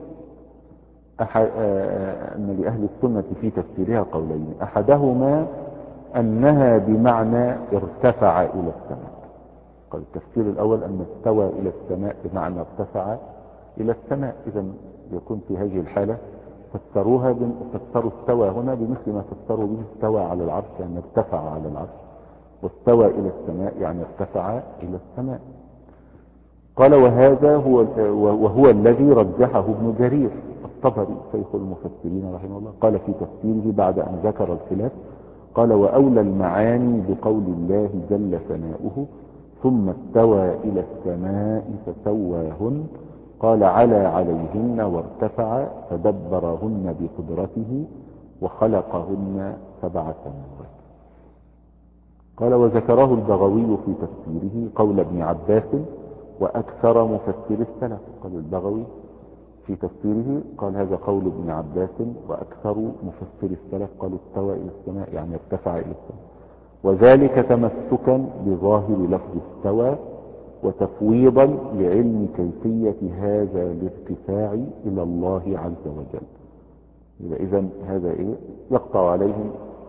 أن لأهل السنة في تفسيرها قولين أحدهما أنها بمعنى ارتفع إلى السماء. قال التفسير الأول أن استوى إلى السماء بمعنى ارتفع إلى السماء، إذا يكون في هذه الحالة فسروها فسروا استوى هنا بمثل ما فسروا به استوى على العرش يعني ارتفع على العرش، واستوى إلى السماء يعني ارتفع إلى السماء. قال: وهذا هو وهو الذي رجحه ابن جرير الطبري شيخ المفسرين رحمه الله. قال في تفسيره بعد أن ذكر الخلاف، قال: وأولى المعاني بقول الله جل ثناؤه ثم استوى إلى السماء فسواهن، قال: على عليهن وارتفع فدبرهن بقدرته وخلقهن سبع سماوات. قال: وذكره البغوي في تفسيره قول ابن عباس وأكثر مفسر السلف. قال البغوي في تفسيره قال: هذا قول ابن عباس وأكثر مفسر السلف قالوا استوى إلى السماء يعني ارتفع إلى السماء، وذلك تمسكا بظاهر لفظ استوى وتفويضا لعلم كيفية هذا الارتفاع إلى الله عز وجل. إذا هذا إيه يقطع عليهم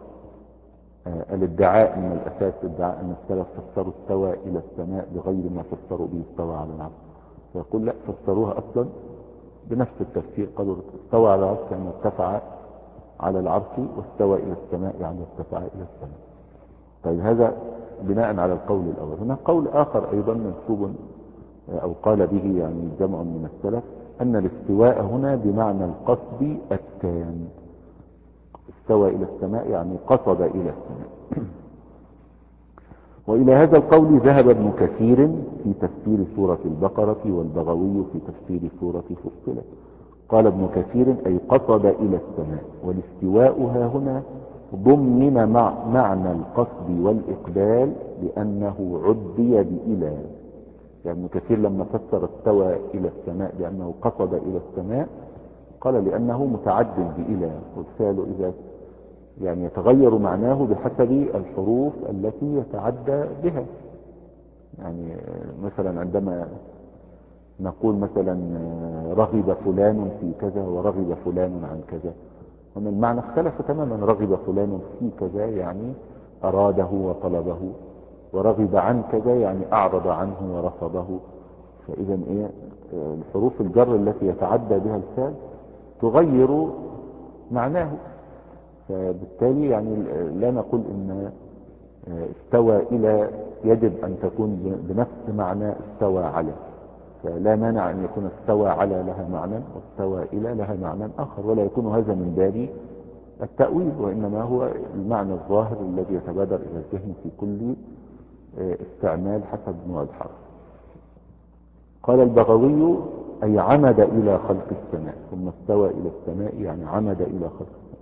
آه الادعاء من الأساس، ادعاء أن السلف فسروا استوى إلى السماء بغير ما فسروا به استوى على العرش، فيقول لا، فسروها أصلا بنفس التفسير، قالوا استوى على العرش يعني ارتفع على العرش، واستوى إلى السماء يعني ارتفع إلى السماء. طيب هذا بناء على القول الأول. هناك قول آخر أيضا منسوب أو قال به يعني جمع من السلف أن الاستواء هنا بمعنى القصد التام، استوى إلى السماء يعني قصد إلى السماء. وإلى هذا القول ذهب ابن كثير في تفسير سورة البقرة والبغوي في تفسير سورة فصلت. قال ابن كثير: أي قصد إلى السماء، والاستواء ها هنا ضمن مع معنى القصد والإقبال لأنه عدي بإلى. يعني كثير لما فسر استوى إلى السماء بأنه قصد إلى السماء قال لأنه متعد بإلى، والفعل إذا يعني يتغير معناه بحسب الحروف التي يتعدى بها. يعني مثلا عندما نقول مثلا رغب فلان في كذا ورغب فلان عن كذا، هنا المعنى اختلف تماما. رغب فلان في كذا يعني أراده وطلبه، ورغب عن كذا يعني أعرض عنه ورفضه. فإذا إيه الحروف الجر التي يتعدى بها الفعل تغير معناه. فبالتالي يعني لا نقول إن استوى إلى يجب أن تكون بنفس معنى استوى على، فلا مانع أن يكون استوى على لها معنى واستوى إلى لها معنى آخر، ولا يكون هذا من باب التأويل، وإنما هو المعنى الظاهر الذي يتبادر إلى الذهن في كل استعمال حسب نوع الحرف. قال البغوي أي عمد إلى خلق السماء، ثم استوى إلى السماء يعني عمد إلى خلق السماء.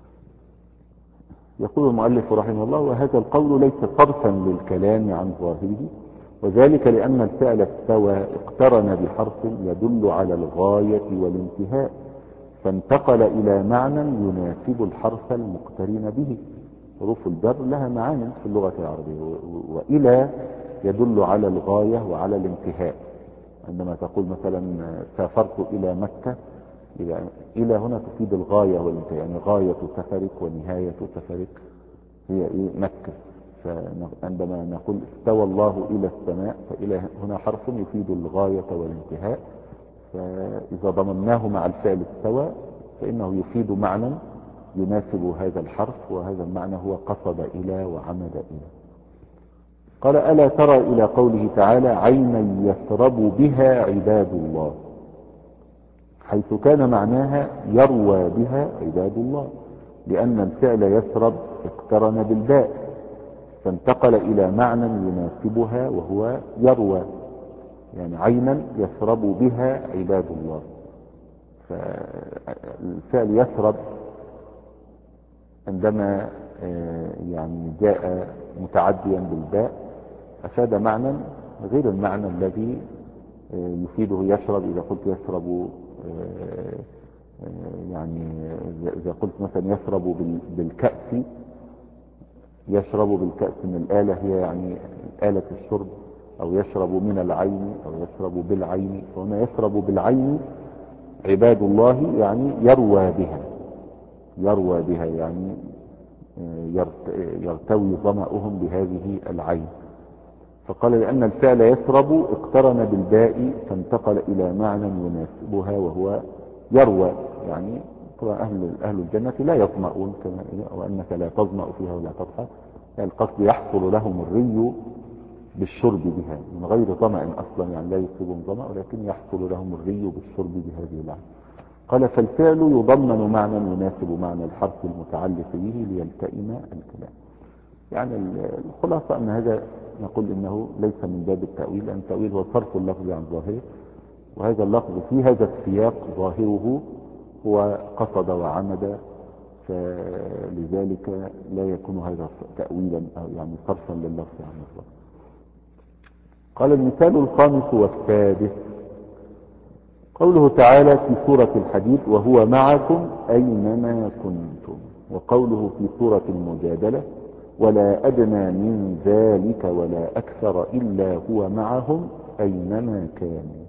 يقول المؤلف رحمه الله: وهذا القول ليس صرفا للكلام عن ظاهره، وذلك لأن الفعل استوى اقترن بحرف يدل على الغاية والانتهاء، فانتقل إلى معنى يناسب الحرف المقترن به. حروف الجر لها معاني في اللغة العربية، وإلى يدل على الغاية وعلى الانتهاء. عندما تقول مثلا سافرت إلى مكة، إلى هنا تفيد الغاية والانتهاء، يعني غاية سفرك ونهاية سفرك هي إيه؟ مكة. فعندما نقول استوى الله إلى السماء، فإلى هنا حرف يفيد الغاية والانتهاء، فإذا ضمناه مع الفعل استوى فإنه يفيد معنى يناسب هذا الحرف، وهذا المعنى هو قصد إلى وعمد إلى. قال: ألا ترى إلى قوله تعالى: عينا يشرب بها عباد الله، حيث كان معناها يروى بها عباد الله، لأن الفعل يشرب اقترن بالباء فانتقل إلى معنى يناسبها وهو يروى، يعني عينا يشرب بها عباد الله. فالفعل يشرب عندما يعني جاء متعديا بالباء أفاد معنى غير المعنى الذي يفيده يشرب. إذا قلت يشرب يعني إذا قلت مثلا يشرب بالكأس، يشرب بالكأس من الآلة هي يعني آلة الشرب، أو يشرب من العين أو يشرب بالعين. فهنا يشرب بالعين عباد الله يعني يروى بها، يروى بها يعني يرتوي ظمأهم بهذه العين. فقال لأن الفعل يشرب اقترن بالباء فانتقل إلى معنى يناسبها وهو يروى. يعني طبعا أهل, أهل الجنة لا يظمأون كما وأنك لا تظمأ فيها ولا تضحى، يعني القصد يحصل لهم الري بالشرب بها من غير ظمأ أصلا، يعني لا يصيبهم ظمأ ولكن يحصل لهم الري بالشرب بهذه العين. قال: فالفعل يضمن معنى يناسب معنى الحرف المتعلق به ليلتئم الكلام. يعني الخلاصة أن هذا نقول إنه ليس من باب التأويل، لأن التأويل هو صرف اللفظ عن ظاهره، وهذا اللفظ في هذا السياق ظاهره هو قصد وعمد، فلذلك لا يكون هذا تأويلا أو يعني صرفا لللفظ عن الظاهر. قال: المثال الخامس والسادس قوله تعالى في سورة الحديد: وهو معكم أينما كنتم، وقوله في سورة المجادلة: ولا أدنى من ذلك ولا أكثر إلا هو معهم أينما كانوا.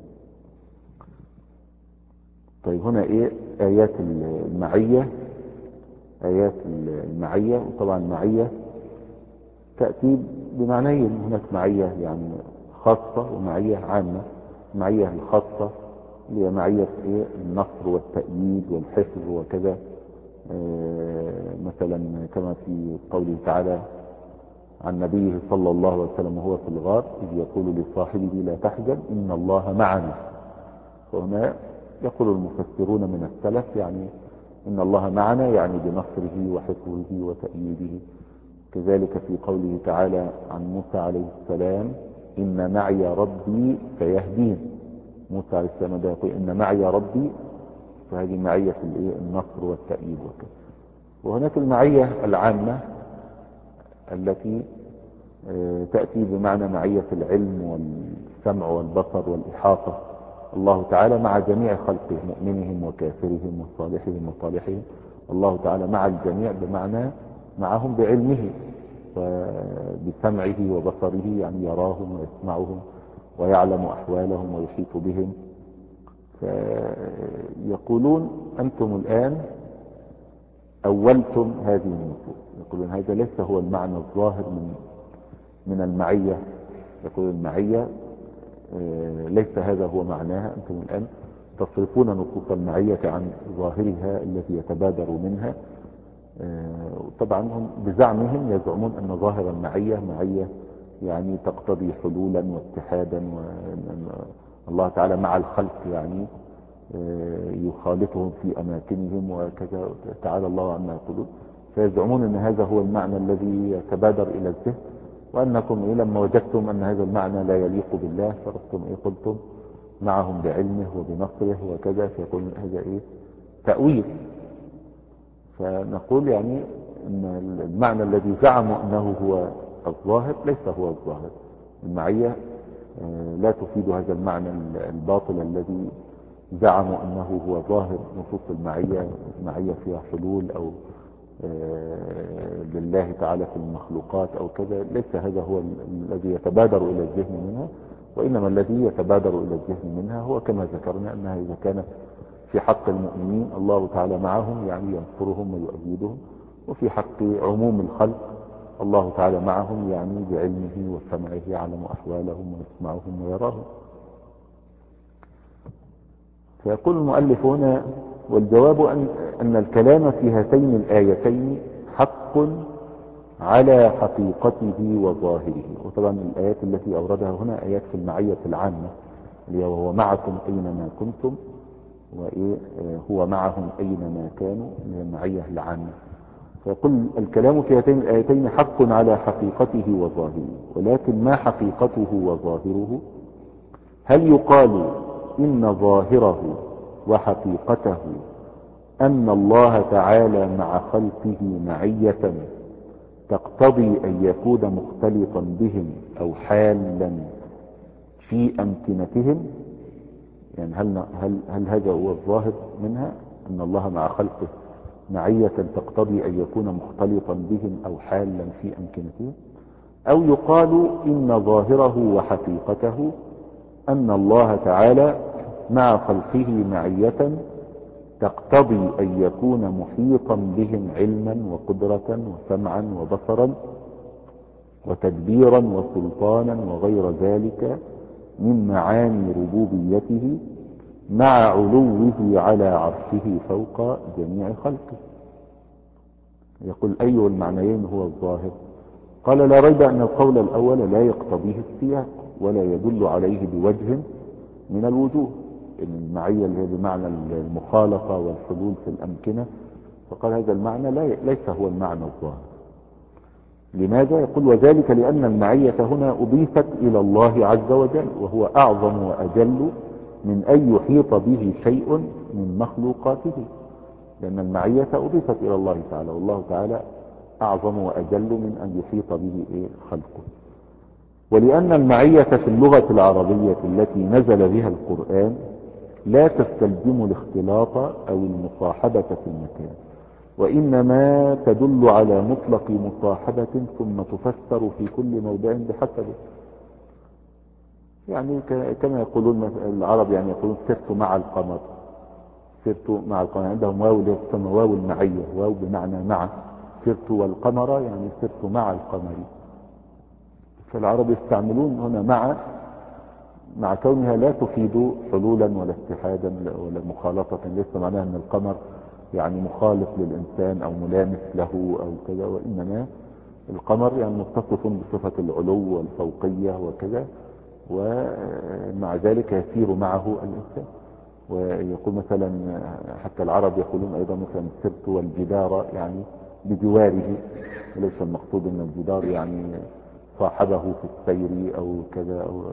طيب هنا إيه آيات المعية؟ آيات المعية، وطبعا المعية تأتي بمعنيين، هناك معية يعني خاصة ومعية عامة. المعية الخاصة اللي هي معية إيه؟ النصر والتأييد والحفظ وكذا، آه مثلا كما في قوله تعالى عن نبيه صلى الله عليه وسلم وهو في الغار إذ يقول لصاحبه لا تحزن إن الله معنا. وهنا يقول المفسرون من السلف يعني إن الله معنا يعني بنصره وحفظه وتأييده. كذلك في قوله تعالى عن موسى عليه السلام: إن معي ربي سيهدين. موسى عليه السلام ده يقول إن معي ربي، فهذه معية النصر والتأييد وكذا. وهناك المعية العامة التي تأتي بمعنى معية العلم والسمع والبصر والإحاطة. الله تعالى مع جميع خلقه، مؤمنهم وكافرهم وصالحهم وطالحهم، الله تعالى مع الجميع بمعنى معهم بعلمه وبسمعه وبصره، يعني يراهم ويسمعهم ويعلم أحوالهم ويحيط بهم. فيقولون أنتم الآن أولتم هذه النصوص، يقولون هذا ليس هو المعنى الظاهر من من المعية. يقول المعية ليس هذا هو معناها، أنتم الآن تصرفون نصوص المعية عن ظاهرها الذي يتبادر منها. طبعا هم بزعمهم يزعمون أن ظاهر المعية معية يعني تقتضي حلولا واتحادا، وأن الله تعالى مع الخلق يعني يخالطهم في أماكنهم وكذا، تعالى الله عما يقولون. فيزعمون أن هذا هو المعنى الذي يتبادر إلى الذهن، وأنكم إيه لما وجدتم أن هذا المعنى لا يليق بالله فرحتم إيه قلتم معهم بعلمه وبنصره وكذا، فيقول هذا إيه تأويل. فنقول يعني أن المعنى الذي زعموا أنه هو الظاهر ليس هو الظاهر. المعية لا تفيد هذا المعنى الباطل الذي زعموا أنه هو ظاهر نصوص المعية، معية فيها حلول أو لله تعالى في المخلوقات أو كذا. ليس هذا هو الذي يتبادر إلى الذهن منها، وإنما الذي يتبادر إلى الذهن منها هو كما ذكرنا أنها إذا كانت في حق المؤمنين الله تعالى معهم يعني ينصرهم ويؤيدهم، وفي حق عموم الخلق الله تعالى معهم يعني بعلمه وسمعه يعلم أحوالهم ويسمعهم ويراهم. فيقول المؤلف هنا: والجواب أن, أن الكلام في هاتين الآيتين حق على حقيقته وظاهره. وطبعا الآيات التي أوردها هنا آيات في المعية العامة اللي هو معكم أينما كنتم، وإيه هو معهم أينما كانوا، من المعية العامة. فيقول الكلام في هاتين الآيتين حق على حقيقته وظاهره، ولكن ما حقيقته وظاهره؟ هل يقال إن ظاهره وحقيقته أن الله تعالى مع خلقه معية تقتضي أن يكون مختلطا بهم أو حالا في أمكنتهم؟ يعني هل, هل, هل هذا هو الظاهر منها، أن الله مع خلقه معية تقتضي أن يكون مختلطا بهم أو حالا في أمكنتهم؟ أو يقال إن ظاهره وحقيقته أن الله تعالى مع خلقه معية تقتضي أن يكون محيطا بهم علما وقدرة وسمعا وبصرا وتدبيرا وسلطانا وغير ذلك من معاني ربوبيته، مع علوه على عرشه فوق جميع خلقه. يقول أي المعنيين هو الظاهر؟ قال: لا ريب أن القول الأول لا يقتضيه السياق ولا يدل عليه بوجه من الوجوه. المعية اللي هي بمعنى المخالطة والحلول في الأمكنة، فقال هذا المعنى لا ليس هو المعنى الظاهر. لماذا؟ يقول: وذلك لأن المعية هنا أضيفت إلى الله عز وجل، وهو أعظم وأجل من أن يحيط به شيء من مخلوقاته، لأن المعية أضيفت إلى الله تعالى، والله تعالى أعظم وأجل من أن يحيط به إيه خلقه. ولأن المعية في اللغة العربية التي نزل بها القرآن لا تستلزم الاختلاط أو المصاحبة في المكان، وإنما تدل على مطلق مصاحبة ثم تفسر في كل موضع بحسبه. يعني كما يقولون العرب، يعني يقولون سرت مع القمر، سرت مع القمر، عندهم واو تسمى واو المعية، واو بمعنى مع. سرت والقمر يعني سرت مع القمر. فالعرب يستعملون هنا مع مع كونها لا تفيد حلولا ولا اتحادا ولا مخالطة. ليس معناها ان القمر يعني مخالط للإنسان أو ملامس له أو كذا، وإنما القمر يعني متصف بصفة العلو والفوقية وكذا، ومع ذلك يسير معه الإنسان. ويقول مثلا حتى العرب يقولون أيضا مثلا سرت والجدار يعني بجواره، وليس المقصود أن الجدار يعني صاحبه في السير أو كذا أو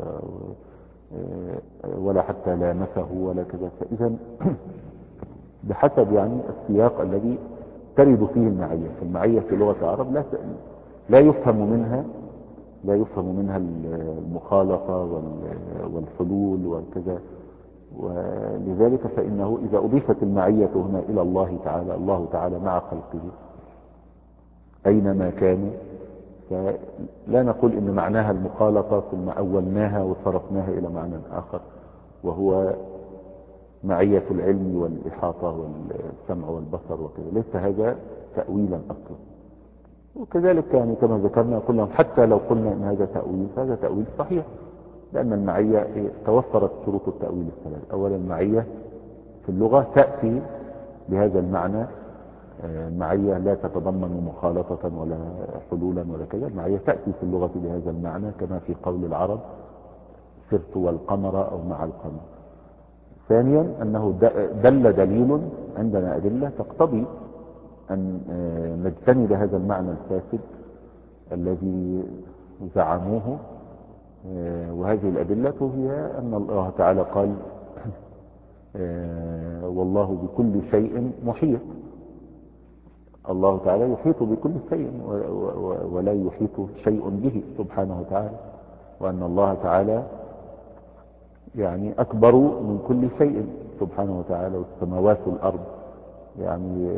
ولا حتى لامسه ولا كذا. فإذا بحسب يعني السياق الذي ترد فيه المعية. فالمعية في لغة العرب لا لا يفهم منها لا يفهم منها المخالطة والحلول وكذا. ولذلك فإنه إذا أضيفت المعية هنا إلى الله تعالى، الله تعالى مع خلقه أينما كانوا، فلا نقول إن معناها المخالطة ثم أولناها وصرفناها إلى معنى آخر وهو معية العلم والإحاطة والسمع والبصر وكذا. ليس هذا تأويلا أصلا. وكذلك يعني كما ذكرنا قلنا حتى لو قلنا إن هذا تأويل فهذا تأويل صحيح، لأن المعية توفرت شروط التأويل الثلاث. أولا المعية في اللغة تأتي بهذا المعنى، معية لا تتضمن مخالطة ولا حلولا ولا كذا. المعية تأتي في اللغة بهذا المعنى كما في قول العرب سرت والقمر أو مع القمر. ثانيا أنه دل دليل، عندنا أدلة تقتضي أن نجتنب هذا المعنى الفاسد الذي زعموه. وهذه الأدلة هي أن الله تعالى قال والله بكل شيء محيط. الله تعالى يحيط بكل شيء ولا يحيط شيء به سبحانه وتعالى، وأن الله تعالى يعني أكبر من كل شيء سبحانه وتعالى، والسماوات والأرض يعني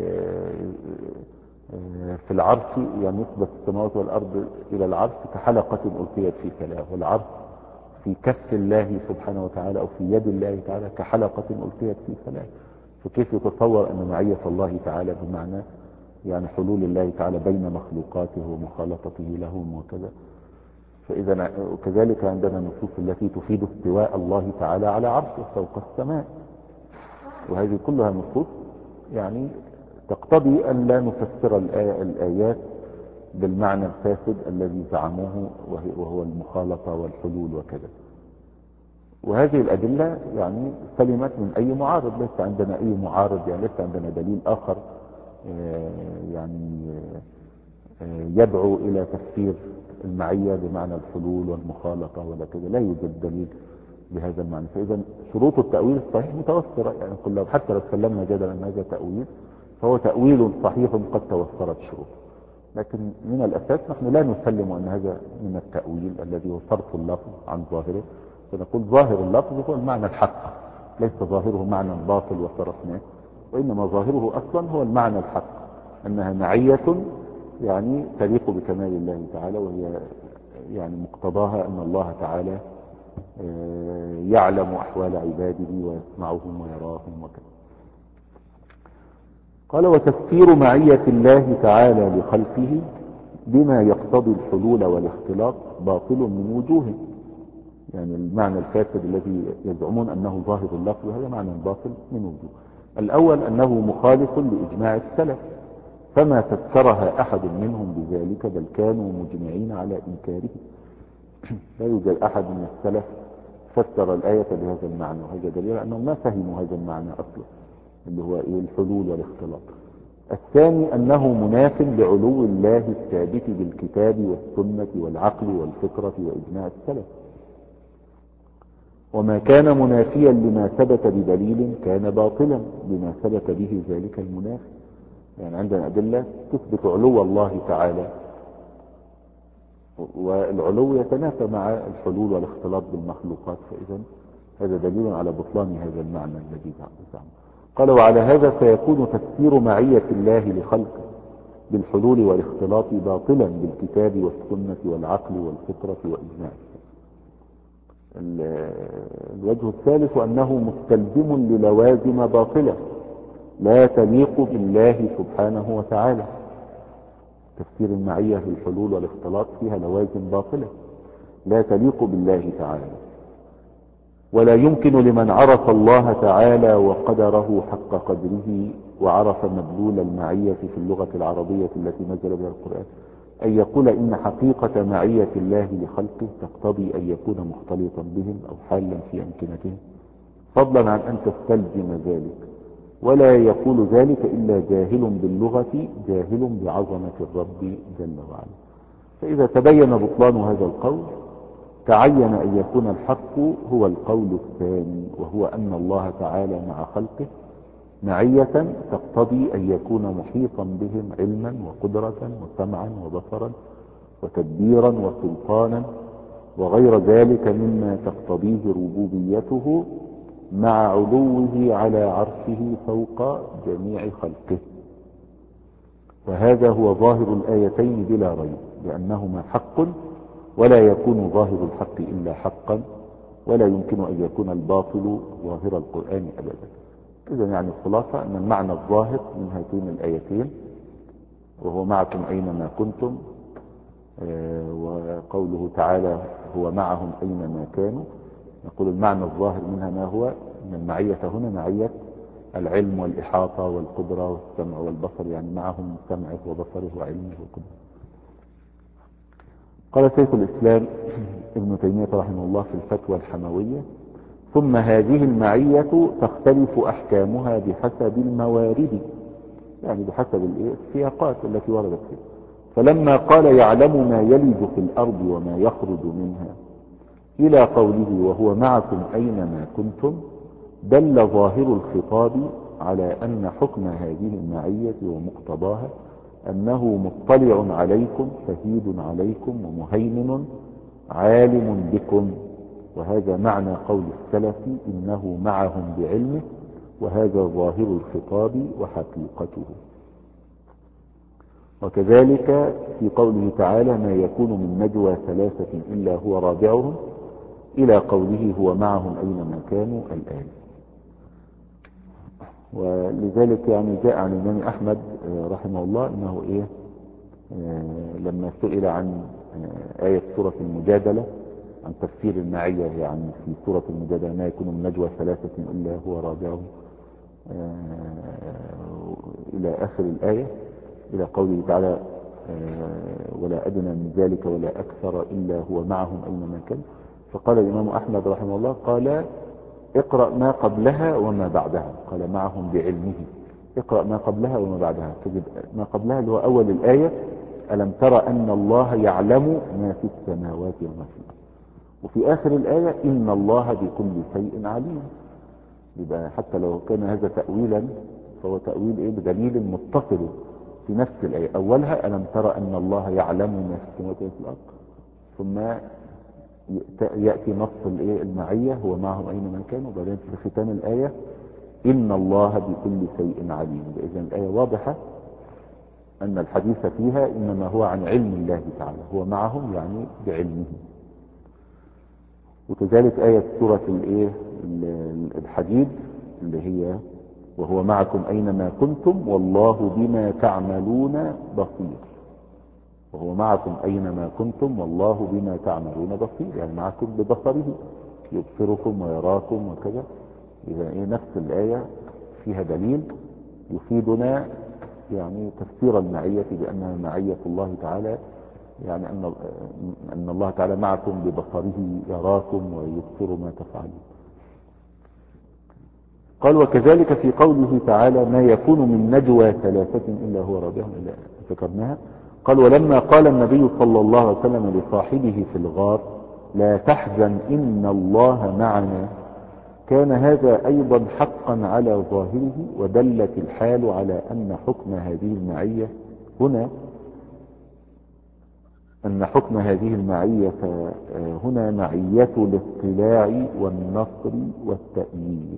في العرش، يعني نسبة السماوات والأرض إلى العرش كحلقة ألقيت في فلاة، والعرش في كف الله سبحانه وتعالى أو في يد الله تعالى كحلقة ألقيت في فلاة. فكيف يتصور أن معية الله تعالى بمعنى يعني حلول الله تعالى بين مخلوقاته ومخالطته لهم وكذا. فإذا وكذلك عندنا النصوص التي تفيد استواء الله تعالى على عرشه فوق السماء، وهذه كلها نصوص يعني تقتضي أن لا نفسر الآيات بالمعنى الفاسد الذي زعموه وهو المخالطة والحلول وكذا. وهذه الأدلة يعني سلمت من أي معارض، ليس عندنا أي معارض، يعني ليس عندنا دليل آخر يعني يدعو إلى تفسير المعية بمعنى الحلول والمخالطة ولا كذا، لا يوجد دليل بهذا المعنى. فإذا شروط التأويل الصحيح متوفرة، يعني قل لو حتى لو تكلمنا جدلا أن هذا تأويل فهو تأويل صحيح قد توفرت شروط. لكن من الأساس نحن لا نسلم أن هذا من التأويل الذي هو صرف اللفظ عن ظاهره، فنقول ظاهر اللفظ هو المعنى الحق، ليس ظاهره معنى باطل وصرفناه، وإنما ظاهره أصلا هو المعنى الحق، أنها معية يعني تليق بكمال الله تعالى، وهي يعني مقتضاها أن الله تعالى يعلم أحوال عباده ويسمعهم ويراهم وكذا. قال وتفسير معية الله تعالى لخلقه بما يقتضي الحلول والاختلاط باطل من وجوه. يعني المعنى الفاسد الذي يزعمون أنه ظاهر اللفظ هذا معنى باطل من وجوه. الأول أنه مخالف لإجماع السلف، فما فسرها أحد منهم بذلك بل كانوا مجمعين على إنكاره. لا يوجد أحد من السلف فسر الآية بهذا المعنى، وهذا دليل أنهم ما فهموا هذا المعنى أصلا اللي هو إيه الحلول والاختلاط. الثاني أنه مناف لعلو الله الثابت بالكتاب والسنة والعقل والفطرة وإجماع السلف، وما كان منافيا لما ثبت بدليل كان باطلا بما ثبت به ذلك المنافي. يعني عندنا أدلة تثبت علو الله تعالى، والعلو يتنافى مع الحلول والاختلاط بالمخلوقات، فإذا هذا دليل على بطلان هذا المعنى الذي زعمه. قال وعلى هذا فيكون تفسير معية الله لخلقه بالحلول والاختلاط باطلا بالكتاب والسنة والعقل والفطرة وإجماع. الوجه الثالث أنه مستلزم للوازم باطلة لا تليق بالله سبحانه وتعالى. تفسير المعية في الحلول والاختلاط فيها لوازم باطلة لا تليق بالله تعالى، ولا يمكن لمن عرف الله تعالى وقدره حق قدره وعرف مدلول المعية في اللغة العربية التي نزل بها القرآن أن يقول إن حقيقة معية الله لخلقه تقتضي أن يكون مختلطا بهم أو حالا في أمكنتهم، فضلا عن أن تستلزم ذلك. ولا يقول ذلك إلا جاهل باللغة جاهل بعظمة الرب جل وعلا. فإذا تبين بطلان هذا القول تعين أن يكون الحق هو القول الثاني، وهو أن الله تعالى مع خلقه معية تقتضي أن يكون محيطا بهم علما وقدرة وسمعا وبصرا وتدبيرا وسلطانا وغير ذلك مما تقتضيه ربوبيته مع علوه على عرشه فوق جميع خلقه. وهذا هو ظاهر الآيتين بلا ريب، لأنهما حق ولا يكون ظاهر الحق إلا حقا، ولا يمكن أن يكون الباطل ظاهر القرآن أبدا. إذا يعني الخلاصة أن المعنى الظاهر من هاتين الآيتين وهو معكم أينما كنتم، وقوله تعالى هو معهم أينما كانوا، نقول المعنى الظاهر منها ما هو أن المعية هنا معية العلم والإحاطة والقدرة والسمع والبصر، يعني معهم سمعه وبصره وعلمه وقدره. قال شيخ الإسلام ابن تيمية رحمه الله في الفتوى الحموية: ثم هذه المعية تختلف أحكامها بحسب الموارد، يعني بحسب السياقات التي وردت فيها. فلما قال يعلم ما يلج في الأرض وما يخرج منها إلى قوله وهو معكم أينما كنتم، دل ظاهر الخطاب على أن حكم هذه المعية ومقتضاها أنه مطلع عليكم شهيد عليكم ومهيمن عالم بكم. وهذا معنى قول السلف إنه معهم بعلمه، وهذا ظاهر الخطاب وحقيقته. وكذلك في قوله تعالى ما يكون من نجوى ثلاثة إلا هو رابعهم إلى قوله هو معهم أينما كانوا الآية. ولذلك يعني جاء عن الإمام أحمد رحمه الله أنه إيه لما سئل عن آية سورة المجادلة عن تفسير المعية، يعني في سورة المجادلة ما يكون من نجوى ثلاثة إلا هو رابعهم إلى آخر الآية إلى قوله تعالى ولا أدنى من ذلك ولا أكثر إلا هو معهم أينما كان. فقال الإمام أحمد رحمه الله قال اقرأ ما قبلها وما بعدها، قال معهم بعلمه، اقرأ ما قبلها وما بعدها. تجد ما قبلها اللي هو أول الآية ألم ترى أن الله يعلم ما في السماوات وما في الأرض، وفي آخر الآية إن الله بكل شيء عليم. يبقى حتى لو كان هذا تأويلا فهو تأويل إيه بدليل متصل في نفس الآية. أولها ألم ترى أن الله يعلم ما في السماوات وما في الأرض، ثم يأتي نص الايه المعية هو معهم أينما كانوا، وبعدين في ختام الآية إن الله بكل شيء عليم. إذا الآية واضحة أن الحديث فيها إنما هو عن علم الله تعالى، هو معهم يعني بعلمه. وكذلك آية سورة الايه الحديد اللي هي وهو معكم أينما كنتم والله بما تعملون بصير، وهو معكم أينما كنتم والله بما تعملون بصير، يعني معكم ببصره يبصركم ويراكم وكذا. إذا إيه نفس الآية فيها دليل يفيدنا يعني تفسير المعية بأنها معية الله تعالى، يعني أن أن الله تعالى معكم ببصره يراكم ويبصر ما تفعلون. قال وكذلك في قوله تعالى ما يكون من نجوى ثلاثة إلا هو رابعهم إلا ذكرناها. قال ولما قال النبي صلى الله عليه وسلم لصاحبه في الغار لا تحزن إن الله معنا، كان هذا أيضا حقا على ظاهره، ودلت الحال على أن حكم هذه المعية هنا أن حكم هذه المعية هنا معية الاطلاع والنصر والتأييد.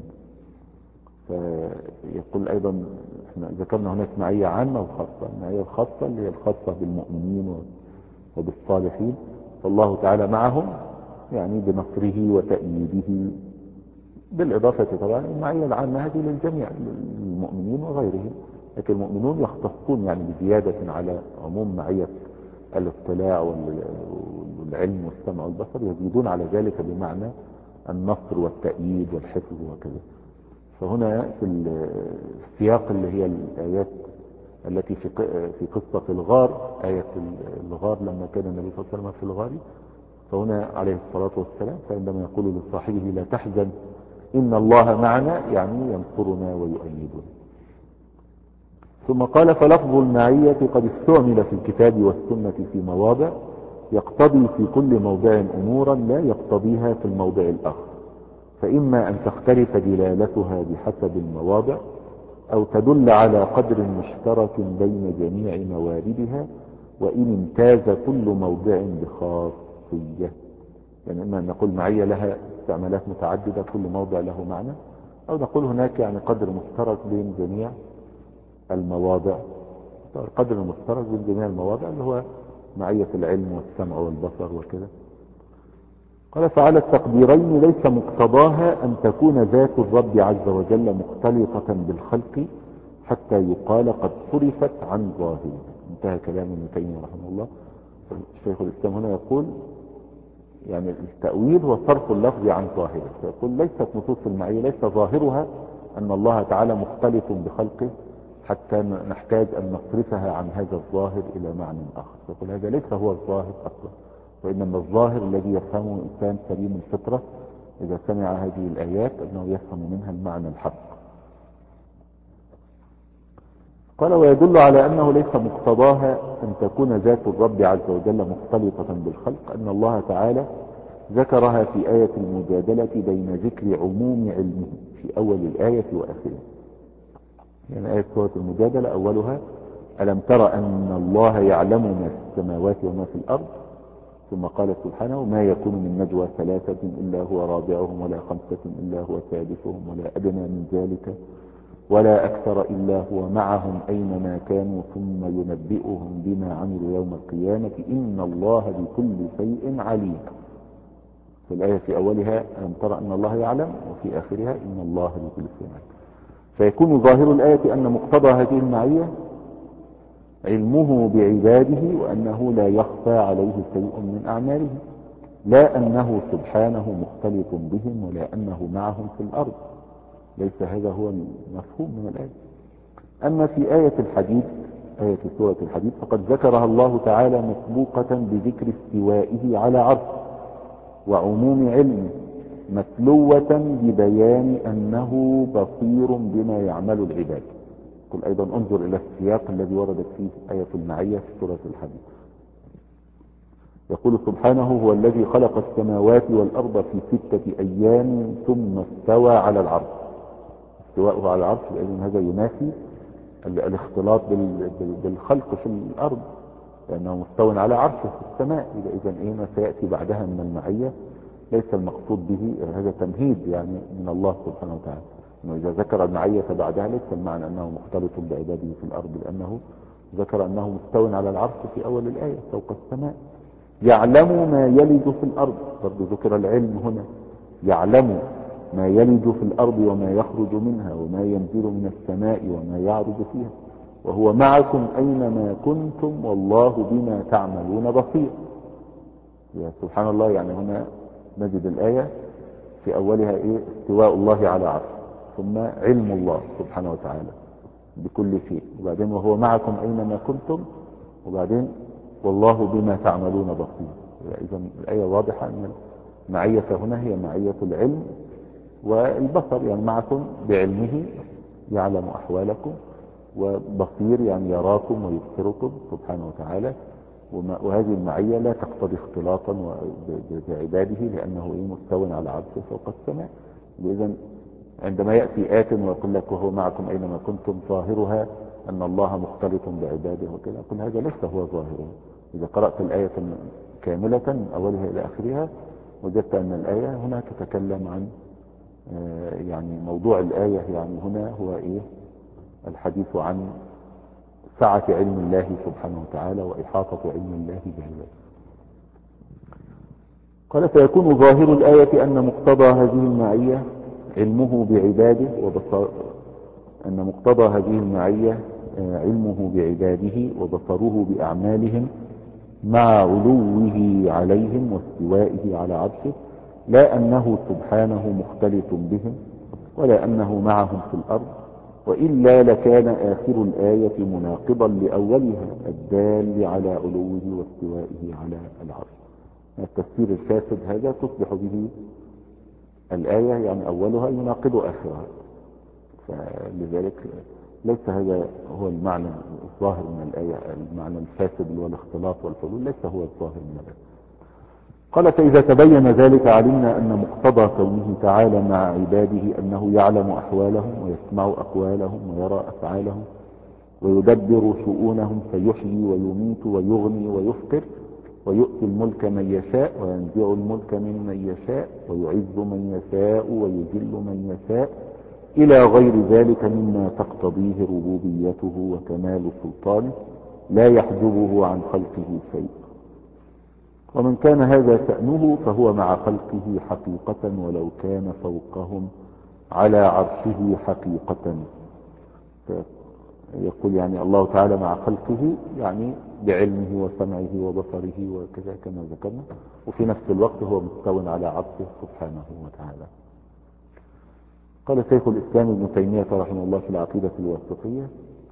فيقول أيضا احنا ذكرنا هناك معية عامة وخاصة. المعية الخاصة اللي هي الخاصة بالمؤمنين وبالصالحين، فالله تعالى معهم يعني بنصره وتأييده، بالإضافة طبعا المعية العامة هذه للجميع المؤمنين وغيرهم، لكن المؤمنون يختصون يعني بزيادة على عموم معية الاطلاع والعلم والسمع والبصر، يزيدون على ذلك بمعنى النصر والتأييد والحفظ وكذا. فهنا في السياق اللي هي الآيات التي في في قصة الغار، آية الغار لما كان النبي صلى الله عليه وسلم في الغار، فهنا عليه الصلاة والسلام فعندما يقول لصاحبه لا تحزن إن الله معنا يعني ينصرنا ويؤيدنا. ثم قال فلفظ المعية قد استعمل في الكتاب والسنة في مواضع يقتضي في كل موضع أمورا لا يقتضيها في الموضع الآخر، فإما أن تختلف دلالتها بحسب المواضع أو تدل على قدر مشترك بين جميع مواردها، وإن امتاز كل موضع بخاصية. يعني إما أن نقول معية لها استعمالات متعددة كل موضع له معنى، أو نقول هناك يعني قدر مشترك بين جميع المواضع. القدر المشترك بين جميع المواضع اللي هو معية العلم والسمع والبصر وكذا. قال فعلى التقديرين ليس مقتضاها أن تكون ذات الرب عز وجل مختلطة بالخلق حتى يقال قد صرفت عن ظاهرها. انتهى كلام ابن تيمية رحمه الله. الشيخ الإسلام هنا يقول يعني التأويل هو صرف اللفظ عن ظاهره، فيقول ليست نصوص المعية ليس ظاهرها أن الله تعالى مختلط بخلقه حتى نحتاج أن نصرفها عن هذا الظاهر إلى معنى آخر. فيقول هذا ليس هو الظاهر أصلا، وإنما الظاهر الذي يفهمه إنسان سليم الفطرة إذا سمع هذه الآيات أنه يفهم منها المعنى الحق. قال ويدل على أنه ليس مقتضاها أن تكون ذات الرب عز وجل مختلطة بالخلق أن الله تعالى ذكرها في آية المجادلة بين ذكر عموم علمه في أول الآية وآخرها. يعني آية سورة المجادلة أولها ألم تر أن الله يعلم ما في السماوات وما في الأرض، ثم قال سبحانه ما يكون من نجوى ثلاثة إلا هو رابعهم ولا خمسة إلا هو سادسهم ولا أدنى من ذلك ولا أكثر إلا هو معهم أينما كانوا ثم ينبئهم بما عملوا يوم القيامة إن الله بكل شيء عليم. في الآية في أولها ألم ترى أن الله يعلم، وفي آخرها إن الله بكل شيء عليم. فيكون ظاهر الآية أن مقتضى هذه المعية علمه بعباده وأنه لا يخفى عليه شيء من أعماله، لا أنه سبحانه مختلط بهم ولا أنه معهم في الأرض. ليس هذا هو المفهوم من الآية. أما في آية الحديد، آية سورة الحديد، فقد ذكرها الله تعالى مسبوقة بذكر استوائه على عرشه وعموم علمه متلوة ببيان أنه بصير بما يعمل العباد. قل أيضا انظر إلى السياق الذي وردت فيه آية المعية في سورة الحديد. يقول سبحانه هو الذي خلق السماوات والأرض في ستة أيام ثم استوى على العرش. استواءه على العرش لأن هذا ينافي الاختلاط بالخلق في الأرض، لأنه مستو على عرشه في السماء. إذا إيه ما سيأتي بعدها من المعية ليس المقصود به هذا تمهيد يعني من الله سبحانه وتعالى، إنه إذا ذكر المعية بعدها ليس المعنى أنه مختلط بعباده في الأرض، لأنه ذكر أنه مستو على العرش في أول الآية فوق السماء. يعلم ما يلج في الأرض، برضو ذكر العلم هنا، يعلم ما يلج في الأرض وما يخرج منها وما ينزل من السماء وما يعرج فيها وهو معكم أينما كنتم والله بما تعملون بصير. يا سبحان الله، يعني هنا نجد الآية في أولها إيه؟ استواء الله على عرشه، ثم علم الله سبحانه وتعالى بكل شيء، وبعدين وهو معكم أينما كنتم، وبعدين والله بما تعملون بصير. إذا الآية واضحة أن المعية هنا هي معية العلم والبصر، يعني معكم بعلمه يعلم أحوالكم، وبصير يعني يراكم ويبصركم سبحانه وتعالى. وهذه المعية لا تقتضي اختلاطا بعباده لأنه مستوى على عرشه فوق السماء. إذا عندما يأتي آت ويقول لك وهو معكم أينما كنتم ظاهرها أن الله مختلط بعباده وكذا، يقول هذا ليس هو ظاهره. إذا قرأت الآية كاملة من أولها إلى آخرها وجدت أن الآية هنا تتكلم عن يعني موضوع الآية، يعني هنا هو إيه؟ الحديث عن سعة علم الله سبحانه وتعالى وإحاطة علم الله بعباده. قال فيكون ظاهر الآية أن مقتضى هذه المعية علمه بعباده وبصر أن مقتضى هذه المعية علمه بعباده وبصره بأعمالهم مع علوه عليهم واستوائه على عرشه، لا أنه سبحانه مختلط بهم ولا أنه معهم في الأرض، وإلا لكان آخر الآية مناقضا لأولها الدال على علوه واستوائه على العرش. التفسير الفاسد هذا تصبح به الآية يعني أولها يناقض آخرها، فلذلك ليس هذا هو المعنى الظاهر من الآية. المعنى الفاسد اللي هو الاختلاط والحلول ليس هو الظاهر من الآية. قال فإذا تبين ذلك علمنا أن مقتضى كونه تعالى مع عباده أنه يعلم أحوالهم ويسمع أقوالهم ويرى أفعالهم ويدبر شؤونهم فيحيي ويميت ويغني ويفقر ويؤتي الملك من يشاء وينزع الملك ممن يشاء ويعز من يشاء ويذل من يشاء إلى غير ذلك مما تقتضيه ربوبيته وكمال سلطانه لا يحجبه عن خلقه شيء. ومن كان هذا شأنه فهو مع خلقه حقيقة ولو كان فوقهم على عرشه حقيقة. يقول يعني الله تعالى مع خلقه يعني بعلمه وسمعه وبصره وكذا كما ذكرنا، وفي نفس الوقت هو مستو على عرشه سبحانه وتعالى. قال شيخ الإسلام ابن تيمية رحمه الله في العقيدة الواسطية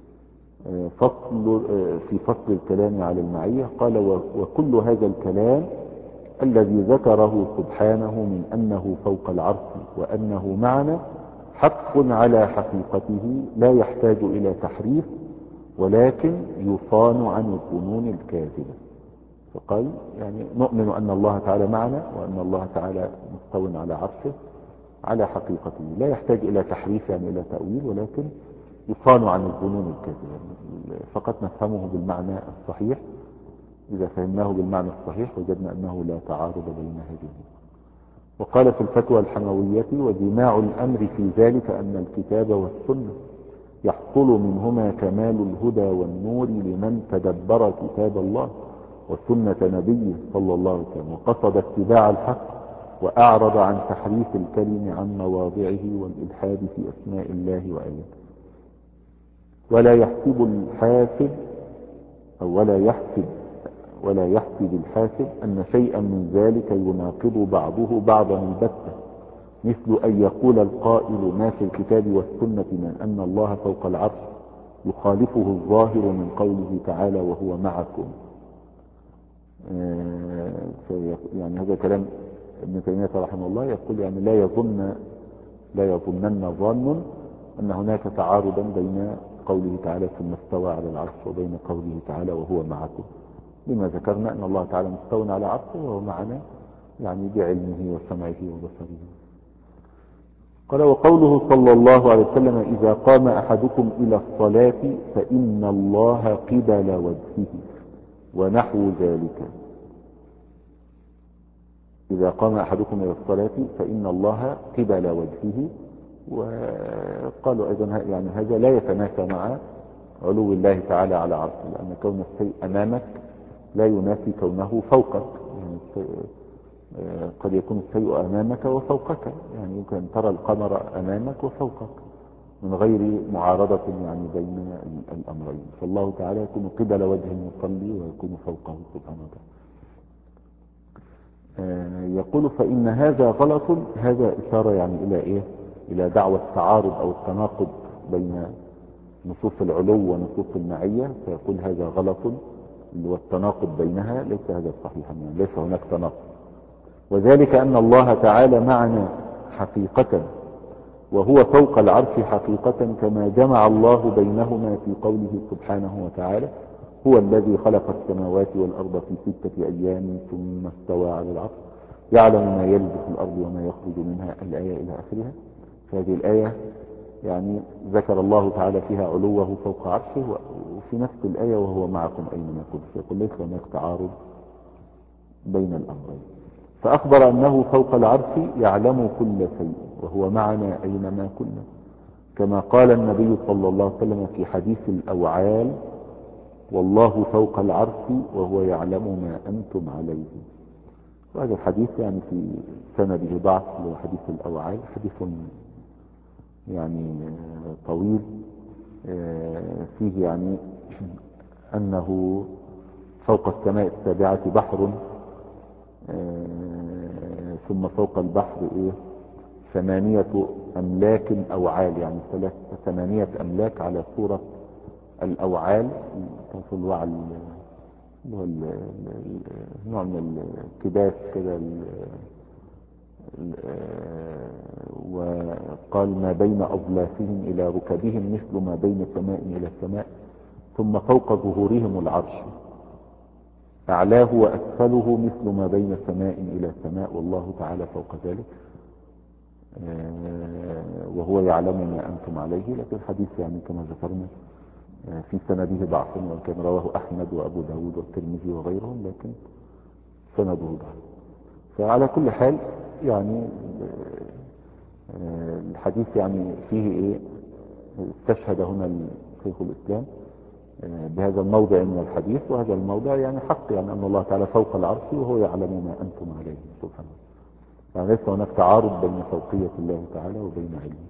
فصل في فصل الكلام على المعية، قال وكل هذا الكلام الذي ذكره سبحانه من أنه فوق العرش وأنه معنا حق على حقيقته لا يحتاج إلى تحريف ولكن يصان عن الظنون الكاذبة. فقال يعني نؤمن أن الله تعالى معنا وأن الله تعالى مستو على عرشه على حقيقته لا يحتاج إلى تحريف يعني إلى تأويل، ولكن يصان عن الظنون الكاذبة، فقط نفهمه بالمعنى الصحيح. إذا فهمناه بالمعنى الصحيح وجدنا أنه لا تعارض بين هذه. وقال في الفتوى الحموية وجماع الأمر في ذلك أن الكتاب والسنة يحصل منهما كمال الهدى والنور لمن تدبر كتاب الله وسنة نبيه صلى الله عليه وسلم وقصد اتباع الحق وأعرض عن تحريف الكلم عن مواضعه والإلحاد في أسماء الله وآياته. ولا يحسب الحاسب أو ولا يحسب ولا يحسب الحاسب أن شيئا من ذلك يناقض بعضه بعضا البتة، مثل أن يقول القائل ما في الكتاب والسنة من أن الله فوق العرش يخالفه الظاهر من قوله تعالى وهو معكم. يعني هذا كلام ابن تيمية رحمه الله، يقول يعني لا يظن لا يظنن ظان أن هناك تعارضا بين قوله تعالى ثم استوى على العرش وبين قوله تعالى وهو معكم، لما ذكرنا أن الله تعالى مستوى على عرشه وهو معنا يعني بعلمه وسمعه وبصره. قال وقوله صلى الله عليه وسلم إذا قام أحدكم إلى الصلاة فإن الله قبل وجهه ونحو ذلك. إذا قام أحدكم إلى الصلاة فإن الله قبل وجهه. وقالوا أيضا يعني هذا لا يتنافى مع علو الله تعالى على عرشه، لأن كون الشيء أمامك لا ينافي كونه فوقك. يعني قد يكون الشيء أمامك وفوقك، يعني يمكن أن ترى القمر أمامك وفوقك من غير معارضة يعني بين الأمرين. فالله تعالى يكون قبل وجه المصلي ويكون فوقه سبحانه وتعالى. يقول فإن هذا غلط. هذا إشارة يعني إلى إيه؟ إلى دعوة التعارض أو التناقض بين نصوص العلو ونصوص المعية، فيقول هذا غلط والتناقض بينها ليس هذا صحيحا، يعني ليس هناك تناقض. وذلك أن الله تعالى معنا حقيقة وهو فوق العرش حقيقة، كما جمع الله بينهما في قوله سبحانه وتعالى هو الذي خلق السماوات والأرض في ستة أيام ثم استوى على العرش يعلم ما يلج في الأرض وما يخرج منها الآية إلى آخرها. فهذه الآية يعني ذكر الله تعالى فيها علوه فوق عرشه، وفي نفس الآية وهو معكم أينما كنتم، فيقول ليس هناك تعارض بين الأمرين. فأخبر أنه فوق العرش يعلم كل شيء وهو معنا أينما كنا، كما قال النبي صلى الله عليه وسلم في حديث الأوعال والله فوق العرش وهو يعلم ما أنتم عليه. وهذا الحديث يعني في سنده ضعف، له حديث الأوعال حديث يعني طويل فيه يعني أنه فوق السماء السابعة بحر، ثم فوق البحر إيه ثمانية أملاك أوعال، يعني ثمانية أملاك على صورة الأوعال، في الوعل اللي هو نوع من الكباس كده. وقال ما بين أظلافهم إلى ركبهم مثل ما بين سماء إلى سماء، ثم فوق ظهورهم العرش. أعلاه وأسفله مثل ما بين سماء إلى سماء والله تعالى فوق ذلك، وهو يعلم ما أنتم عليه. لكن الحديث يعني كما ذكرنا في سنده ضعف، وكان رواه أحمد وأبو داود والترمذي وغيرهم، لكن سنده ضعف. فعلى كل حال يعني الحديث يعني فيه إيه، استشهد هنا شيخ الإسلام بهذا الموضع من الحديث، وهذا الموضع يعني حق، يعني أن الله تعالى فوق العرش وهو يعلم ما أنتم عليه سبحانه. يعني ليس هناك تعارض بين فوقية الله تعالى وبين علمه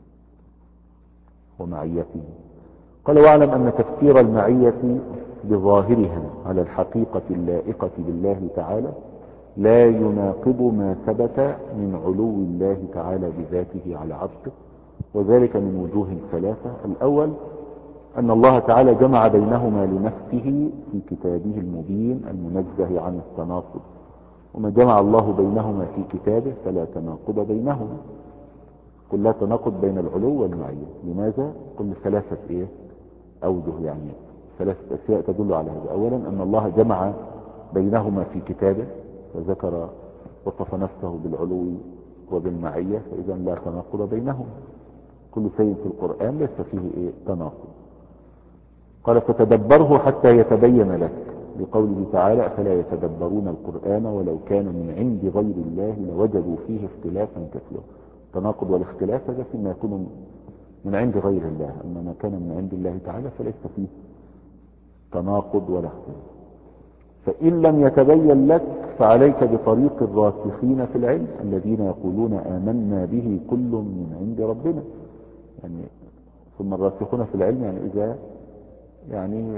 ومعيته. قال واعلم أن تفسير المعية بظاهرها على الحقيقة اللائقة بالله تعالى لا يناقض ما ثبت من علو الله تعالى بذاته على عرشه، وذلك من وجوه ثلاثة. الأول أن الله تعالى جمع بينهما لنفسه في كتابه المبين المنزه عن التناقض، وما جمع الله بينهما في كتابه فلا تناقض بينهما. قل لا تناقض بين العلو والمعية. لماذا؟ قل ثلاثة إيه أوجه، يعني ثلاثة أشياء تدل على هذا. أولا أن الله جمع بينهما في كتابه فذكر وصف نفسه بالعلو وبالمعية، فإذا لا تناقض بينهما. كل شيء في القرآن ليس فيه إيه تناقض. قال فتدبره حتى يتبين لك، لقوله تعالى أفلا يتدبرون القرآن ولو كان من عند غير الله لوجدوا فيه اختلافا كثيرا. التناقض والاختلاف هذا فيما يكون من عند غير الله، أما ما كان من عند الله تعالى فليس فيه تناقض ولا اختلاف. فإن لم يتبين لك فعليك بطريق الراسخين في العلم الذين يقولون آمنا به كل من عند ربنا. يعني ثم الراسخون في العلم يعني إذا يعني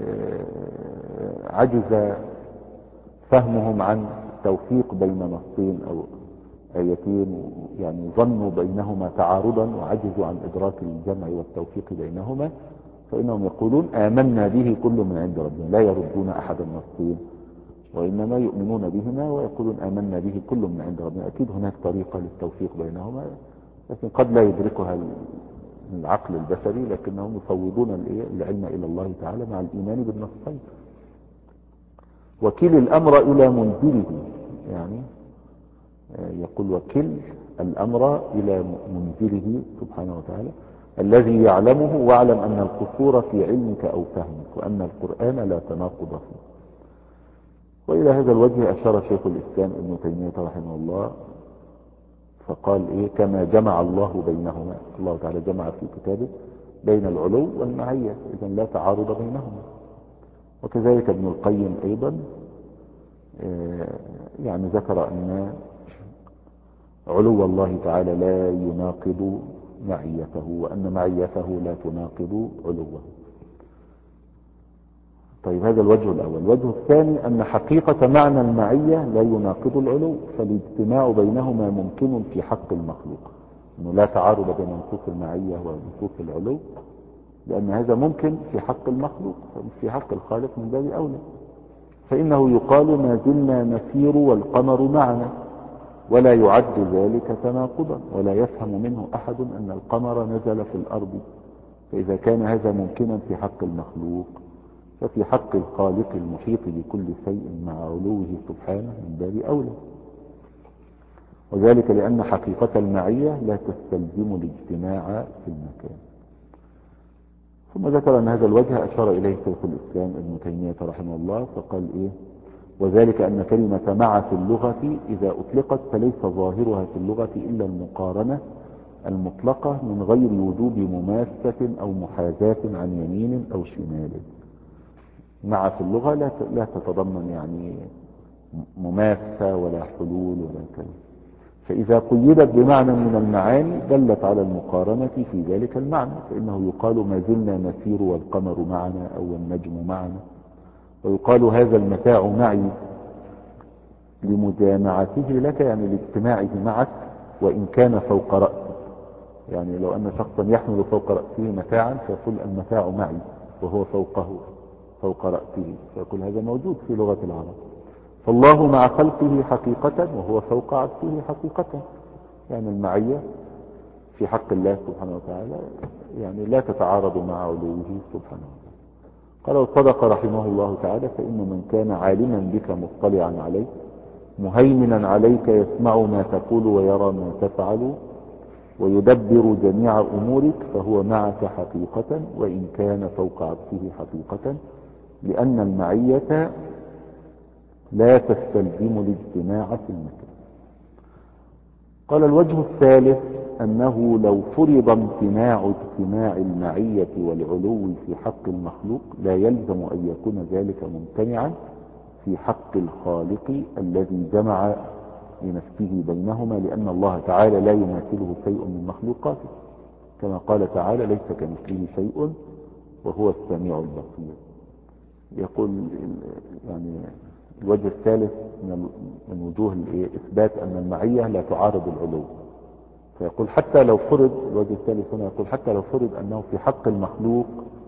عجز فهمهم عن التوفيق بين نصين أو آيتين، يعني ظنوا بينهما تعارضا وعجزوا عن إدراك الجمع والتوفيق بينهما، فإنهم يقولون آمنا به كل من عند ربنا، لا يردون أحد النصين وإنما يؤمنون بهما ويقولون آمنا به كل من عند ربنا. أكيد هناك طريقة للتوفيق بينهما، لكن قد لا يدركها العقل البشري، لكنهم يفوضون العلم إلى الله تعالى مع الإيمان بالنصين. وكل الأمر إلى منزله، يعني يقول وكل الأمر إلى منزله سبحانه وتعالى الذي يعلمه، واعلم أن القصور في علمك أو فهمك، وأن القرآن لا تناقض فيه. وإلى هذا الوجه أشار شيخ الإسلام ابن تيمية رحمه الله فقال إيه كما جمع الله بينهما، الله تعالى جمع في كتابه بين العلو والمعية، إذن لا تعارض بينهما. وكذلك ابن القيم أيضا يعني ذكر أن علو الله تعالى لا يناقض معيته، وأن معيته لا تناقض علوه. طيب هذا الوجه الأول. الوجه الثاني أن حقيقة معنى المعية لا يناقض العلو، فالاجتماع بينهما ممكن في حق المخلوق، أنه لا تعارض بين نصوص المعية ونصوص العلو، لأن هذا ممكن في حق المخلوق، في حق الخالق من باب أولى. فإنه يقال ما زلنا نسير والقمر معنا، ولا يعد ذلك تناقضا، ولا يفهم منه أحد أن القمر نزل في الأرض. فإذا كان هذا ممكنا في حق المخلوق ففي حق الخالق المحيط بكل شيء مع علوه سبحانه من باب أولى. وذلك لأن حقيقة المعية لا تستلزم الاجتماع في المكان. ثم ذكر أن هذا الوجه أشار إليه شيخ الإسلام ابن تيمية رحمه الله فقال إيه وذلك أن كلمة مع في اللغة إذا أطلقت فليس ظاهرها في اللغة إلا المقارنة المطلقة من غير وجوب مماسة أو محاذاة عن يمين أو شمال. مع في اللغة لا لا تتضمن يعني مماسة ولا حلول ولا كلام، فإذا قيدت بمعنى من المعاني دلت على المقارنة في ذلك المعنى، فإنه يقال ما زلنا نسير والقمر معنا أو النجم معنا، ويقال هذا المتاع معي لمجامعته لك، يعني لاجتماعه معك وإن كان فوق رأسه. يعني لو أن شخصا يحمل فوق رأسه متاعا فيقول المتاع معي وهو فوقه فوق رأسه، فيقول هذا موجود في لغة العرب. فالله مع خلقه حقيقة وهو فوق عرشه حقيقة، يعني المعية في حق الله سبحانه وتعالى يعني لا تتعارض مع علوه سبحانه وتعالى. قال وصدق رحمه الله تعالى: فإن من كان عالما بك مطلعا عليك مهيمنا عليك يسمع ما تقول ويرى ما تفعل ويدبر جميع أمورك فهو معك حقيقة وإن كان فوق عرشه حقيقة، لأن المعية لا تستلزم الاجتماع في المكان. قال الوجه الثالث أنه لو فرض امتناع اجتماع المعية والعلو في حق المخلوق لا يلزم أن يكون ذلك ممتنعا في حق الخالق الذي جمع لنفسه بينهما، لأن الله تعالى لا يماثله شيء من مخلوقاته، كما قال تعالى: ليس كمثله شيء وهو السميع البصير. يقول يعني الوجه الثالث من وجوه إثبات أن المعية لا تعارض العلو، فيقول حتى لو فرض، الوجه الثالث هنا يقول حتى لو فرض أنه في حق المخلوق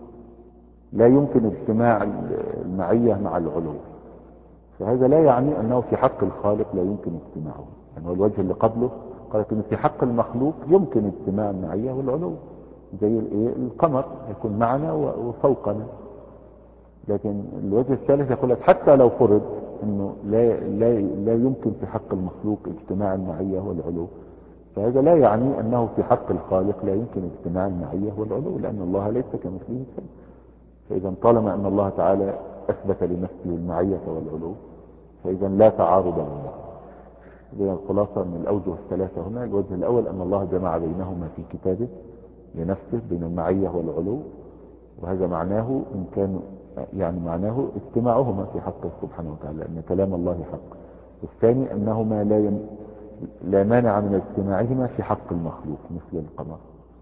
لا يمكن اجتماع المعية مع العلو، فهذا لا يعني أنه في حق الخالق لا يمكن اجتماعه. يعني هو الوجه اللي قبله قالت أنه في حق المخلوق يمكن اجتماع المعية والعلو، زي القمر يكون معنا وفوقنا، لكن الوجه الثالث يقول لك حتى لو فرض أنه لا, لا, لا يمكن في حق المخلوق اجتماع المعية والعلو، فهذا لا يعني أنه في حق الخالق لا يمكن اجتماع المعية والعلو، لأن الله ليس كمثله شيء. فإذا طالما أن الله تعالى أثبت لنفسه المعية والعلو فإذا لا تعارض بينهما. إذن الخلاصة من الأوجه الثلاثة هنا: الوجه الأول أن الله جمع بينهما في كتابه لنفسه بين المعية والعلو، وهذا معناه إن كان يعني معناه اجتماعهما في حقه سبحانه وتعالى، أن كلام الله حق. والثاني أنهما لا ين... لا مانع من اجتماعهما في حق المخلوق مثل القمر.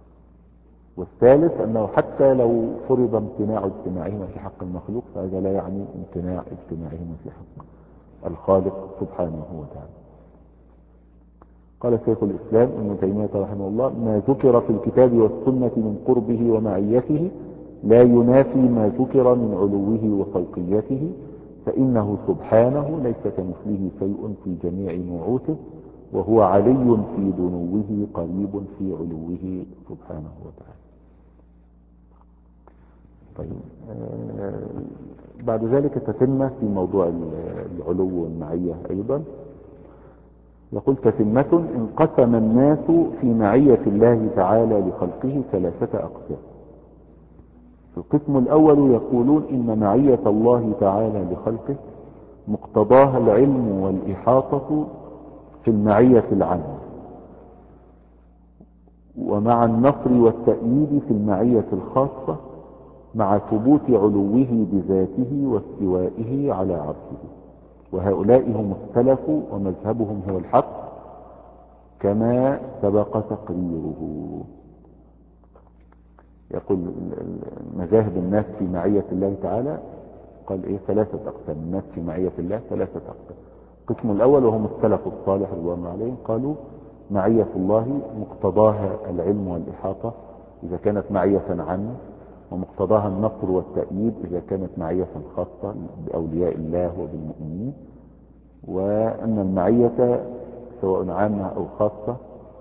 والثالث أنه حتى لو فرض امتناع اجتماعهما في حق المخلوق فهذا لا يعني امتناع اجتماعهما في حق الخالق سبحانه وتعالى. قال شيخ الإسلام ابن تيمية رحمه الله: ما ذكر في الكتاب والسنة من قربه ومعيته لا ينافي ما ذكر من علوه وفوقيته، فإنه سبحانه ليس كمثله شيء في جميع نعوته، وهو علي في دنوه قريب في علوه سبحانه وتعالى. طيب آه بعد ذلك تتمة في موضوع العلو والمعية أيضا. يقول: تتمة: انقسم الناس في معية الله تعالى لخلقه ثلاثة أقسام. القسم الأول يقولون إن معية الله تعالى لخلقه مقتضاها العلم والإحاطة في المعية العامة، ومع النصر والتأييد في المعية الخاصة، مع ثبوت علوه بذاته واستوائه على عرشه. وهؤلاء هم السلف ومذهبهم هو الحق كما سبق تقريره. يقول مذاهب الناس في معية الله تعالى قال ايه ثلاثة اقسام. الناس في معية الله ثلاثة اقسام. القسم الاول وهم السلف الصالح رضوان الله عليهم قالوا معية الله مقتضاها العلم والإحاطة إذا كانت معية عامة، ومقتضاها النصر والتأييد إذا كانت معية خاصة بأولياء الله وبالمؤمنين، وأن المعية سواء عامة أو خاصة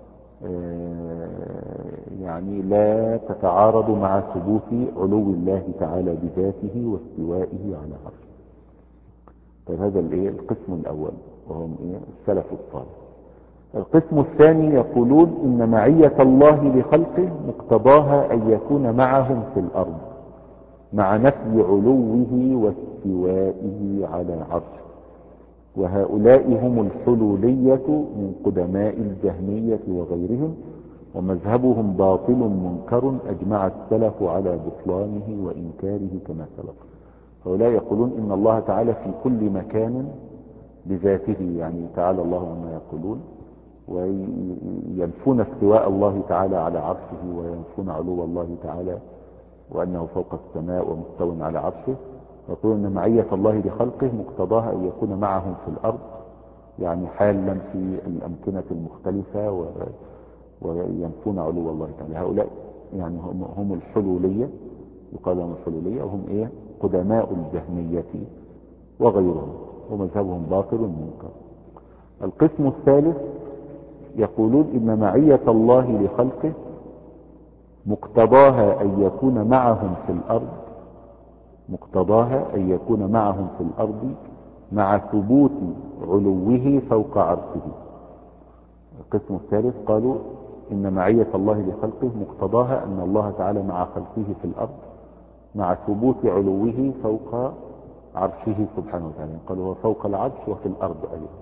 يعني لا تتعارض مع ثبوت علو الله تعالى بذاته واستوائه على عرشه. طيب هذا الايه القسم الأول وهم ايه السلف الصالح. القسم الثاني يقولون إن معية الله لخلقه مقتضاها أن يكون معهم في الأرض مع نفي علوه واستوائه على عرشه. وهؤلاء هم الحلولية من قدماء الجهمية وغيرهم، ومذهبهم باطل منكر أجمع السلف على بطلانه وإنكاره كما سبق. هؤلاء يقولون إن الله تعالى في كل مكان بذاته، يعني تعالى الله عما يقولون، وينفون استواء الله تعالى على عرشه وينفون علو الله تعالى وأنه فوق السماء ومستو على عرشه. يقولون أن معية الله لخلقه مقتضاها أن يكون معهم في الأرض، يعني حالا في الأمكنة المختلفة، و... وينفون علو الله تعالى. هؤلاء يعني هم, هم الحلولية، يقال لهم الحلولية، وهم إيه قدماء الجهمية وغيرهم، ومذهبهم باطل منكر. القسم الثالث يقولون إن معية الله لخلقه مقتضاها أن يكون معهم في الأرض مقتضاها أن يكون معهم في الأرض مع ثبوت علوه فوق عرشه. القسم الثالث قالوا إن معية الله لخلقه مقتضاها أن الله تعالى مع خلقه في الأرض مع ثبوت علوه فوق عرشه سبحانه وتعالى. قالوا هو فوق العرش وفي الأرض أيضا.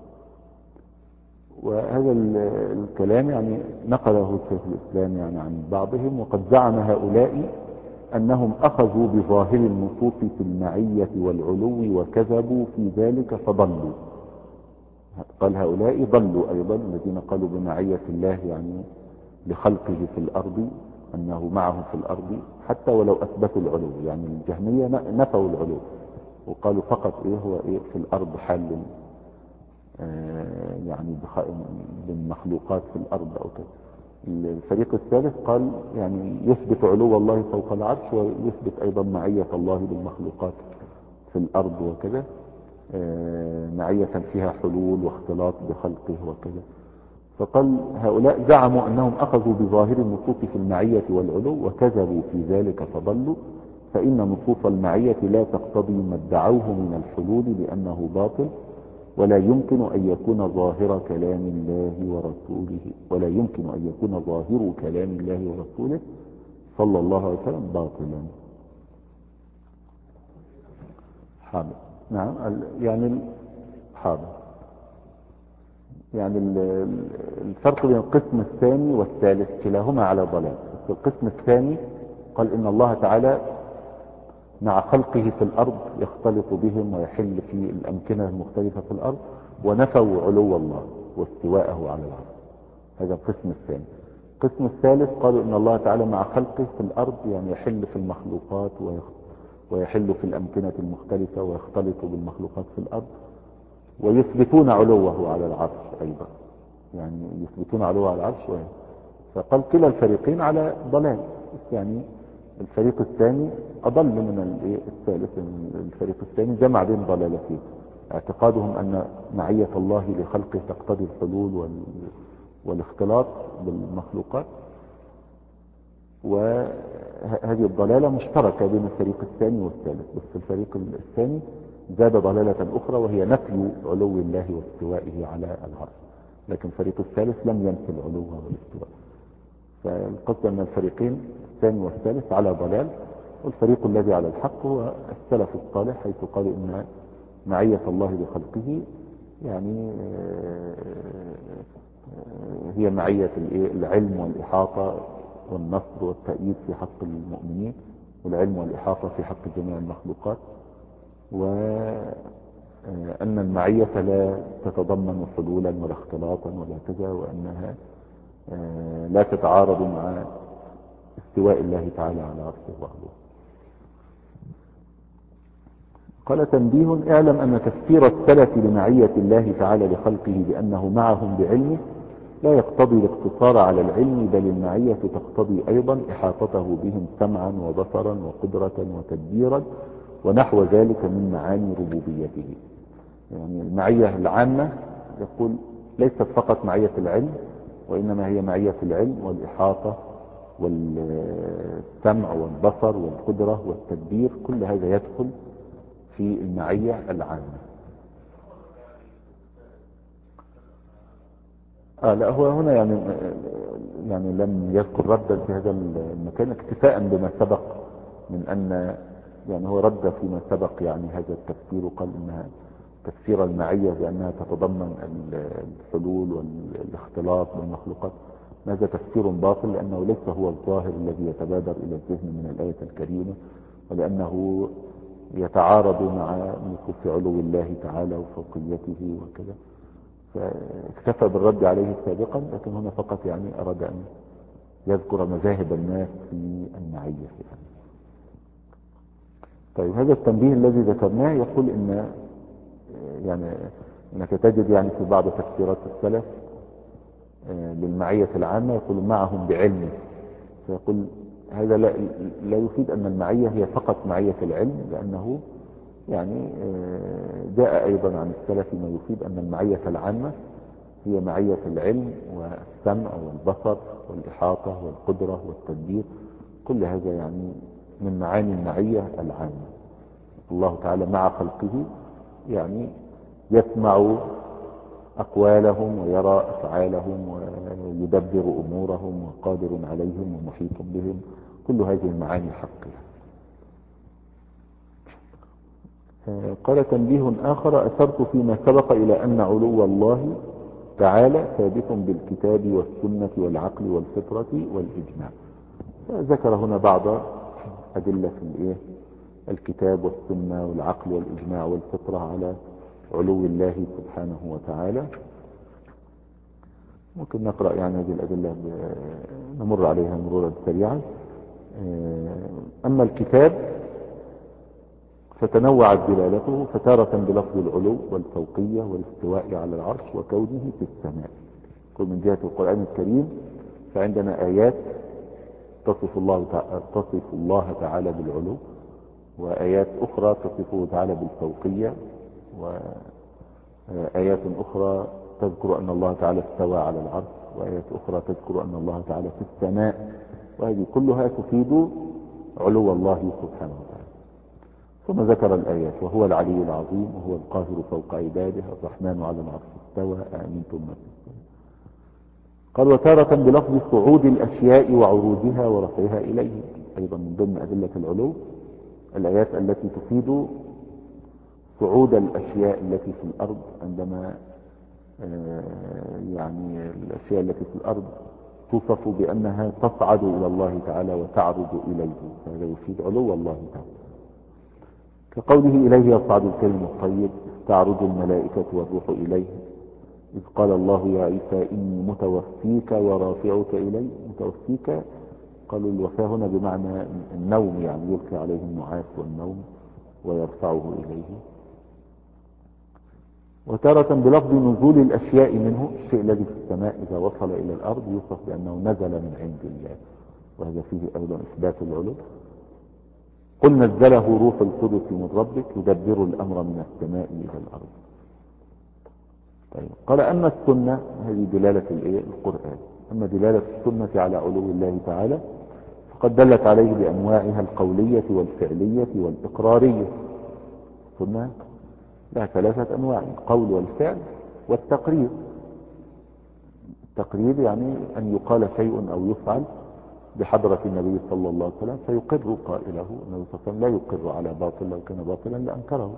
وهذا الكلام يعني نقله شيخ الإسلام يعني عن بعضهم، وقد زعم هؤلاء أنهم أخذوا بظاهر النصوص في المعية والعلو وكذبوا في ذلك فضلوا. قال هؤلاء ضلوا أيضا الذين قالوا بمعية الله يعني لخلقه في الأرض أنه معه في الأرض حتى ولو أثبتوا العلو. يعني الجهمية نفوا العلو وقالوا فقط إيه هو إيه في الأرض حال آه يعني بالمخلوقات في الأرض أو كذا. الفريق الثالث قال يعني يثبت علو الله فوق العرش ويثبت أيضا معية الله بالمخلوقات في الأرض وكذا، آه معية فيها حلول واختلاط بخلقه وكذا. فقال هؤلاء زعموا أنهم أخذوا بظاهر النصوص في المعية والعلو وكذبوا في ذلك فضلوا، فإن نصوص المعية لا تقتضي ما ادعوه من الحلول لأنه باطل، ولا يمكن أن يكون ظاهر كلام الله ورسوله ولا يمكن أن يكون ظاهر كلام الله ورسوله صلى الله عليه وسلم باطلا. حاضر. نعم يعني حاضر. يعني الفرق بين القسم الثاني والثالث كلاهما على ضلال. القسم الثاني قال إن الله تعالى مع خلقه في الأرض يختلط بهم ويحل في الأمكنة المختلفة في الأرض، ونفوا علو الله واستواءه على العرش. هذا القسم الثاني. القسم الثالث قالوا إن الله تعالى مع خلقه في الأرض يعني يحل في المخلوقات ويحل في الأمكنة المختلفة ويختلط بالمخلوقات في الأرض، ويثبتون علوه على العرش أيضا، يعني يثبتون علوه على العرش. فقال كلا الفريقين على ضلال. يعني الفريق الثاني أضل من الثالث. الفريق الثاني جمع بين ضلالتين، اعتقادهم أن معية الله لخلقه تقتضي الحلول والاختلاط بالمخلوقات، وهذه الضلالة مشتركة بين الفريق الثاني والثالث. بس الفريق الثاني زاد ضلالة أخرى وهي نفي علو الله واستوائه على العرش، لكن الفريق الثالث لم ينفي العلو والاستواء. فالقصد أن الفريقين الثاني والثالث على ضلال، والفريق الذي على الحق هو السلف الصالح، حيث قالوا إن معية الله لخلقه يعني هي معية العلم والإحاطة والنصر والتأييد في حق المؤمنين، والعلم والإحاطة في حق جميع المخلوقات، وأن المعية لا تتضمن حلولا ولا اختلاطا ولا كذا، وأنها لا تتعارض مع استواء الله تعالى على عرشه وعلوه. قال تنبيه: اعلم أن تفسير السلف لمعية الله تعالى لخلقه بأنه معهم بعلمه لا يقتضي الاقتصار على العلم، بل المعية تقتضي أيضا إحاطته بهم سمعا وبصرا وقدرة وتدبيرا ونحو ذلك من معاني ربوبيته. يعني المعية العامة يقول ليست فقط معية العلم، وإنما هي معية العلم والإحاطة والسمع والبصر والقدرة والتدبير، كل هذا يدخل في المعية العامة. آه لا هو هنا يعني يعني لم يذكر ردا في هذا المكان اكتفاء بما سبق من أن يعني هو رد فيما سبق يعني هذا التفسير، وقال إنها تفسير المعية بأنها تتضمن الحلول والاختلاط بالمخلوقات. هذا تفسير باطل، لأنه ليس هو الظاهر الذي يتبادر إلى الذهن من الآية الكريمة، ولأنه يتعارض مع نصوص علو الله تعالى وفوقيته وكذا، فاكتفى بالرد عليه سابقا، لكن هنا فقط يعني أراد أن يذكر مذاهب الناس في المعية يعني. طيب هذا التنبيه الذي ذكرناه يقول إن يعني انك تجد يعني في بعض تفسيرات السلف للمعية العامة يقول معهم بعلمه، فيقول هذا لا, لا يفيد أن المعية هي فقط معية العلم، لأنه يعني جاء أيضا عن السلف ما يفيد أن المعية العامة هي معية العلم والسمع والبصر والإحاطة والقدرة والتدبير، كل هذا يعني من معاني المعية العامة. الله تعالى مع خلقه، يعني يسمع أقوالهم ويرى أفعالهم ويدبر أمورهم وقادر عليهم ومحيط بهم، كل هذه المعاني حقها. قال تنبيه آخر: أشرت فيما سبق إلى أن علو الله تعالى ثابت بالكتاب والسنة والعقل والفطرة والإجماع. ذكر هنا بعض أدلة في الإيه؟ الكتاب والسنة والعقل والإجماع والفطرة على علو الله سبحانه وتعالى. ممكن نقرأ يعني هذه الأدلة، نمر عليها مرورا سريعا. أما الكتاب فتنوعت دلالته، فتارة بلفظ العلو والفوقية والاستواء على العرش وكونه في السماء. كل من جهة القرآن الكريم فعندنا آيات تصف الله تعالى, تصف الله تعالى بالعلو، وآيات أخرى تصفه تعالى بالفوقية، وآيات أخرى تذكر أن الله تعالى استوى على العرش، وآيات أخرى تذكر أن الله تعالى في السماء، وهذه كلها تفيد علو الله سبحانه وتعالى. ثم ذكر الآيات: وهو العلي العظيم، وهو القاهر فوق عباده، الرحمن على العرش استوى، أأمنتم من في السماء. قال: وتارة بلفظ صعود الأشياء وعروجها ورفعها إليه، أيضا من ضمن أدلة العلو الآيات التي تفيد صعود الأشياء التي في الأرض، عندما يعني الأشياء التي في الأرض توصف بأنها تصعد إلى الله تعالى وتعرج إليه، فهذا يفيد علو الله تعالى. كقوله: إليه يصعد الكلم الطيب، تعرج الملائكة والروح إليه، إذ قال الله يا عيسى إني متوفيك ورافعك إلي. متوفيك، قالوا الوفاة هنا بمعنى النوم، يعني يلقي عليه النعاس والنوم ويرفعه إليه. وتارة بلفظ نزول الأشياء منه، الشيء الذي في السماء إذا وصل إلى الأرض يوصف بأنه نزل من عند الله، وهذا فيه أيضا إثبات العلو. قل نزله روح القدس من ربك يدبر الأمر من السماء إلى الأرض. طيب. قال: أما السنة، هذه دلالة الإيه؟ القرآن. أما دلالة السنة على علو الله تعالى فقد دلت عليه بأنواعها القولية والفعلية والإقرارية. السنة لها ثلاثة أنواع: القول والفعل والتقرير. التقرير يعني أن يقال شيء أو يفعل بحضرة النبي صلى الله عليه وسلم فيقر قائله. النبي صلى الله عليه وسلم لا يقر على باطل، لو كان باطلا لأنكره.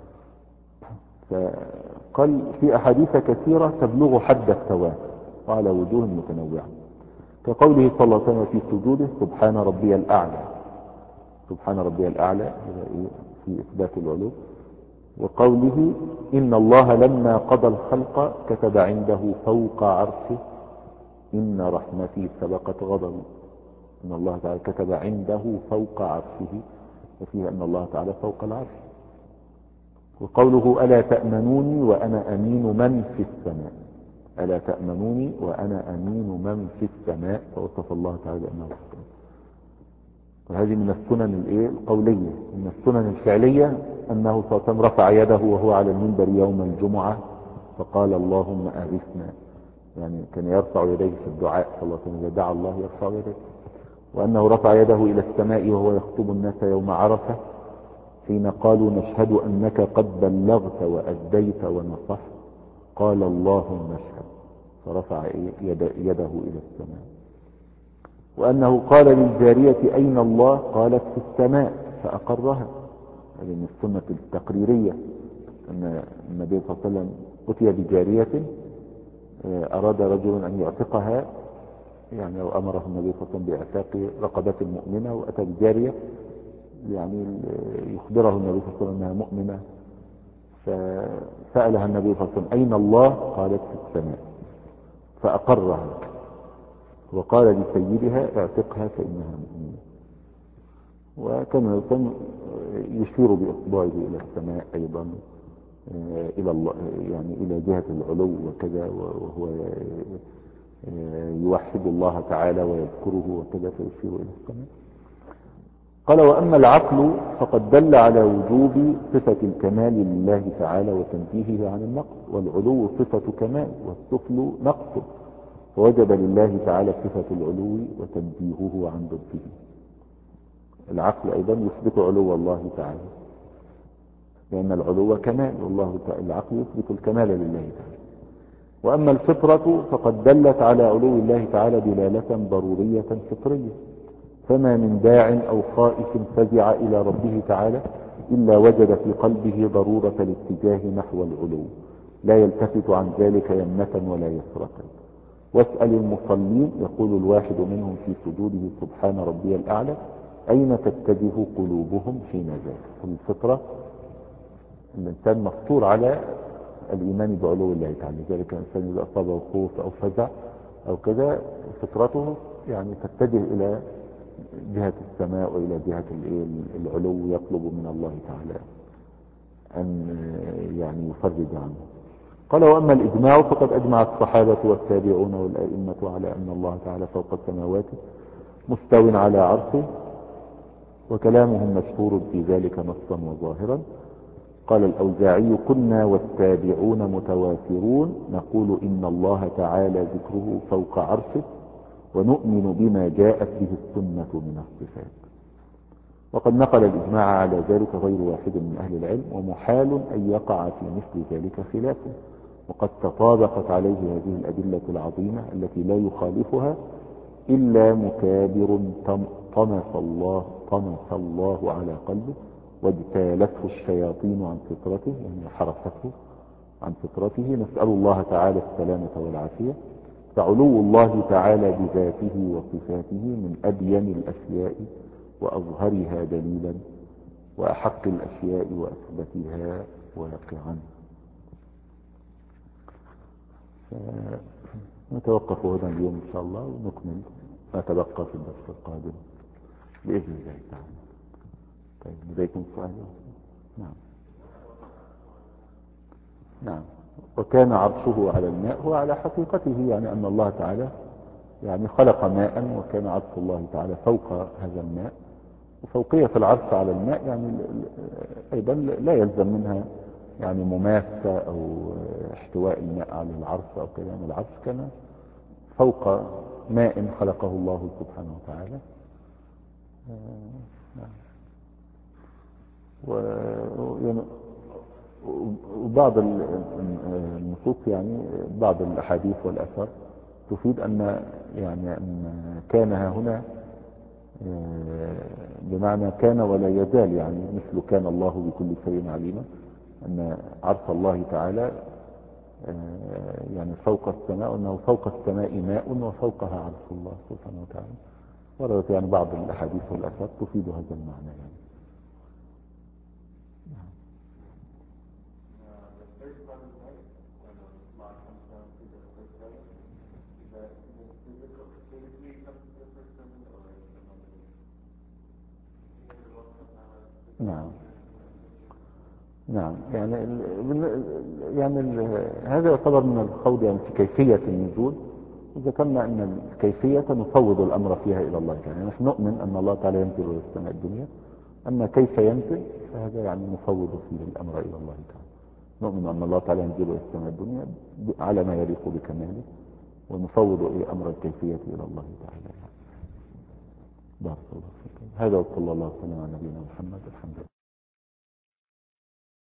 فقال في أحاديث كثيرة تبلغ حد التواتر وعلى وجوه متنوعة، كقوله صلى الله عليه وسلم في سجوده: سبحان ربي الأعلى. سبحان ربي الأعلى في إثبات العلو. وقوله: إن الله لما قضى الخلق كتب عنده فوق عرشه إن رحمتي سبقت غضبي. إن الله تعالى كتب عنده فوق عرشه، وفيه أن الله تعالى فوق العرش. وقوله: ألا تأمنوني وأنا أمين من في السماء. ألا تأمنوني وأنا أمين من في السماء، فوصف الله تعالى بأنه في السماء. وهذه من السنن الايه القولية. من السنن الفعلية أنه صلى الله عليه وسلم رفع يده وهو على المنبر يوم الجمعة فقال: اللهم أغثنا. يعني كان يرفع يديه في الدعاء صلى الله عليه وسلم، إذا دعا الله يرفع يديه. وأنه رفع يده إلى السماء وهو يخطب الناس يوم عرفة حين قالوا: نشهد أنك قد بلغت وأديت ونصحت، قال: اللهم اشهد، فرفع يده إلى السماء. وأنه قال للجارية: أين الله؟ قالت: في السماء، فأقرها. هذه من السنة التقريرية، أن النبي صلى الله عليه وسلم أتي بجارية أراد رجل أن يعتقها، يعني لو أمره النبي صلى الله عليه وسلم بإعتاق رقبة المؤمنة، وأتى بجارية يعني يخبره النبي صلى الله عليه وسلم أنها مؤمنة، فسألها النبي صلى الله عليه وسلم: أين الله؟ قالت: في السماء، فأقرها. وقال لسيدها: اعتقها فإنها مؤمنة. وكان يشير بإصبعه إلى السماء أيضا، إلى الله يعني إلى جهة العلو وكذا، وهو يوحد الله تعالى ويذكره وكذا، فيشير إلى السماء. قال: وأما العقل فقد دل على وجوب صفة الكمال لله تعالى وتنزيهه عن النقص، والعلو صفة كمال والسفل نقص، فوجب لله تعالى صفة العلو وتنزيهه عن ضده. العقل أيضا يثبت علو الله تعالى، لأن العلو كمال، والله تعالى العقل يثبت الكمال لله تعالى. وأما الفطرة فقد دلت على علو الله تعالى دلالة ضرورية فطرية، فما من داع أو خائف فزع إلى ربه تعالى إلا وجد في قلبه ضرورة الاتجاه نحو العلو، لا يلتفت عن ذلك يمنة ولا يسرة. واسأل المصلين، يقول الواحد منهم في سجوده سبحان ربي الأعلى، أين تتجه قلوبهم حين ذاك؟ الفطرة الإنسان مفطور على الإيمان بعلو الله تعالى، لذلك الإنسان إذا أصابه خوف أو فزع أو كذا فطرته يعني تتجه إلى جهة السماء وإلى جهة العلو، يطلب من الله تعالى أن يعني يفرج عنه. قال وأما الإجماع فقد أجمع الصحابة والتابعون والأئمة على أن الله تعالى فوق السماوات مستو على عرشه، وكلامهم مشهور في ذلك نصا وظاهرا. قال الأوزاعي كنا والتابعون متوافرون نقول إن الله تعالى ذكره فوق عرشه ونؤمن بما جاءت به السنة من الصفات. وقد نقل الإجماع على ذلك غير واحد من أهل العلم، ومحال أن يقع في مثل ذلك خلافه، وقد تطابقت عليه هذه الأدلة العظيمة التي لا يخالفها إلا مكابر طمس الله, طمس الله على قلبه واجتالته الشياطين عن فطرته، يعني حرفته عن فطرته. نسأل الله تعالى السلامة والعافية. فعلو الله تعالى بذاته وصفاته من أبين الأشياء وأظهرها دليلا وأحق الأشياء وأثبتها واقعا. نتوقف هنا اليوم إن شاء الله ونكمل ما تبقى في الدرس القادم بإذن الله تعالى. طيب لديكم سؤال؟ نعم نعم. وكان عرشه على الماء هو على حقيقته، يعني أن الله تعالى يعني خلق ماء، وكان عرش الله تعالى فوق هذا الماء. وفوقية العرش على الماء يعني أيضا لا يلزم منها يعني مماسة أو احتواء الماء على العرش أو كلام. العرش كان فوق ماء خلقه الله سبحانه وتعالى. وبعض النصوص يعني بعض الأحاديث والأثر تفيد أن يعني أن كان هنا بمعنى كان ولا يزال، يعني مثل كان الله بكل شيء عليما، أن عرش الله تعالى يعني فوق السماء، وأنه فوق السماء ماء وفوقها عرش الله سبحانه وتعالى. وردت يعني بعض الأحاديث والأثار تفيد هذا المعنى يعني. نعم نعم. يعني ال يعني ال هذا يعتبر من الخوض يعني في كيفية النزول. وذكرنا أن الكيفية نفوض الأمر فيها إلى الله تعالى. يعني نحن نؤمن أن الله تعالى ينزل إلى السماء الدنيا، أما كيف ينزل فهذا يعني نفوض فيه الأمر إلى الله تعالى. نؤمن أن الله تعالى ينزل إلى السماء الدنيا على ما يليق بكماله، ونفوض إيه أمر الكيفية إلى الله تعالى. بارك الله فيكم. هذا وصلى الله وسلم على نبينا محمد. الحمد لله.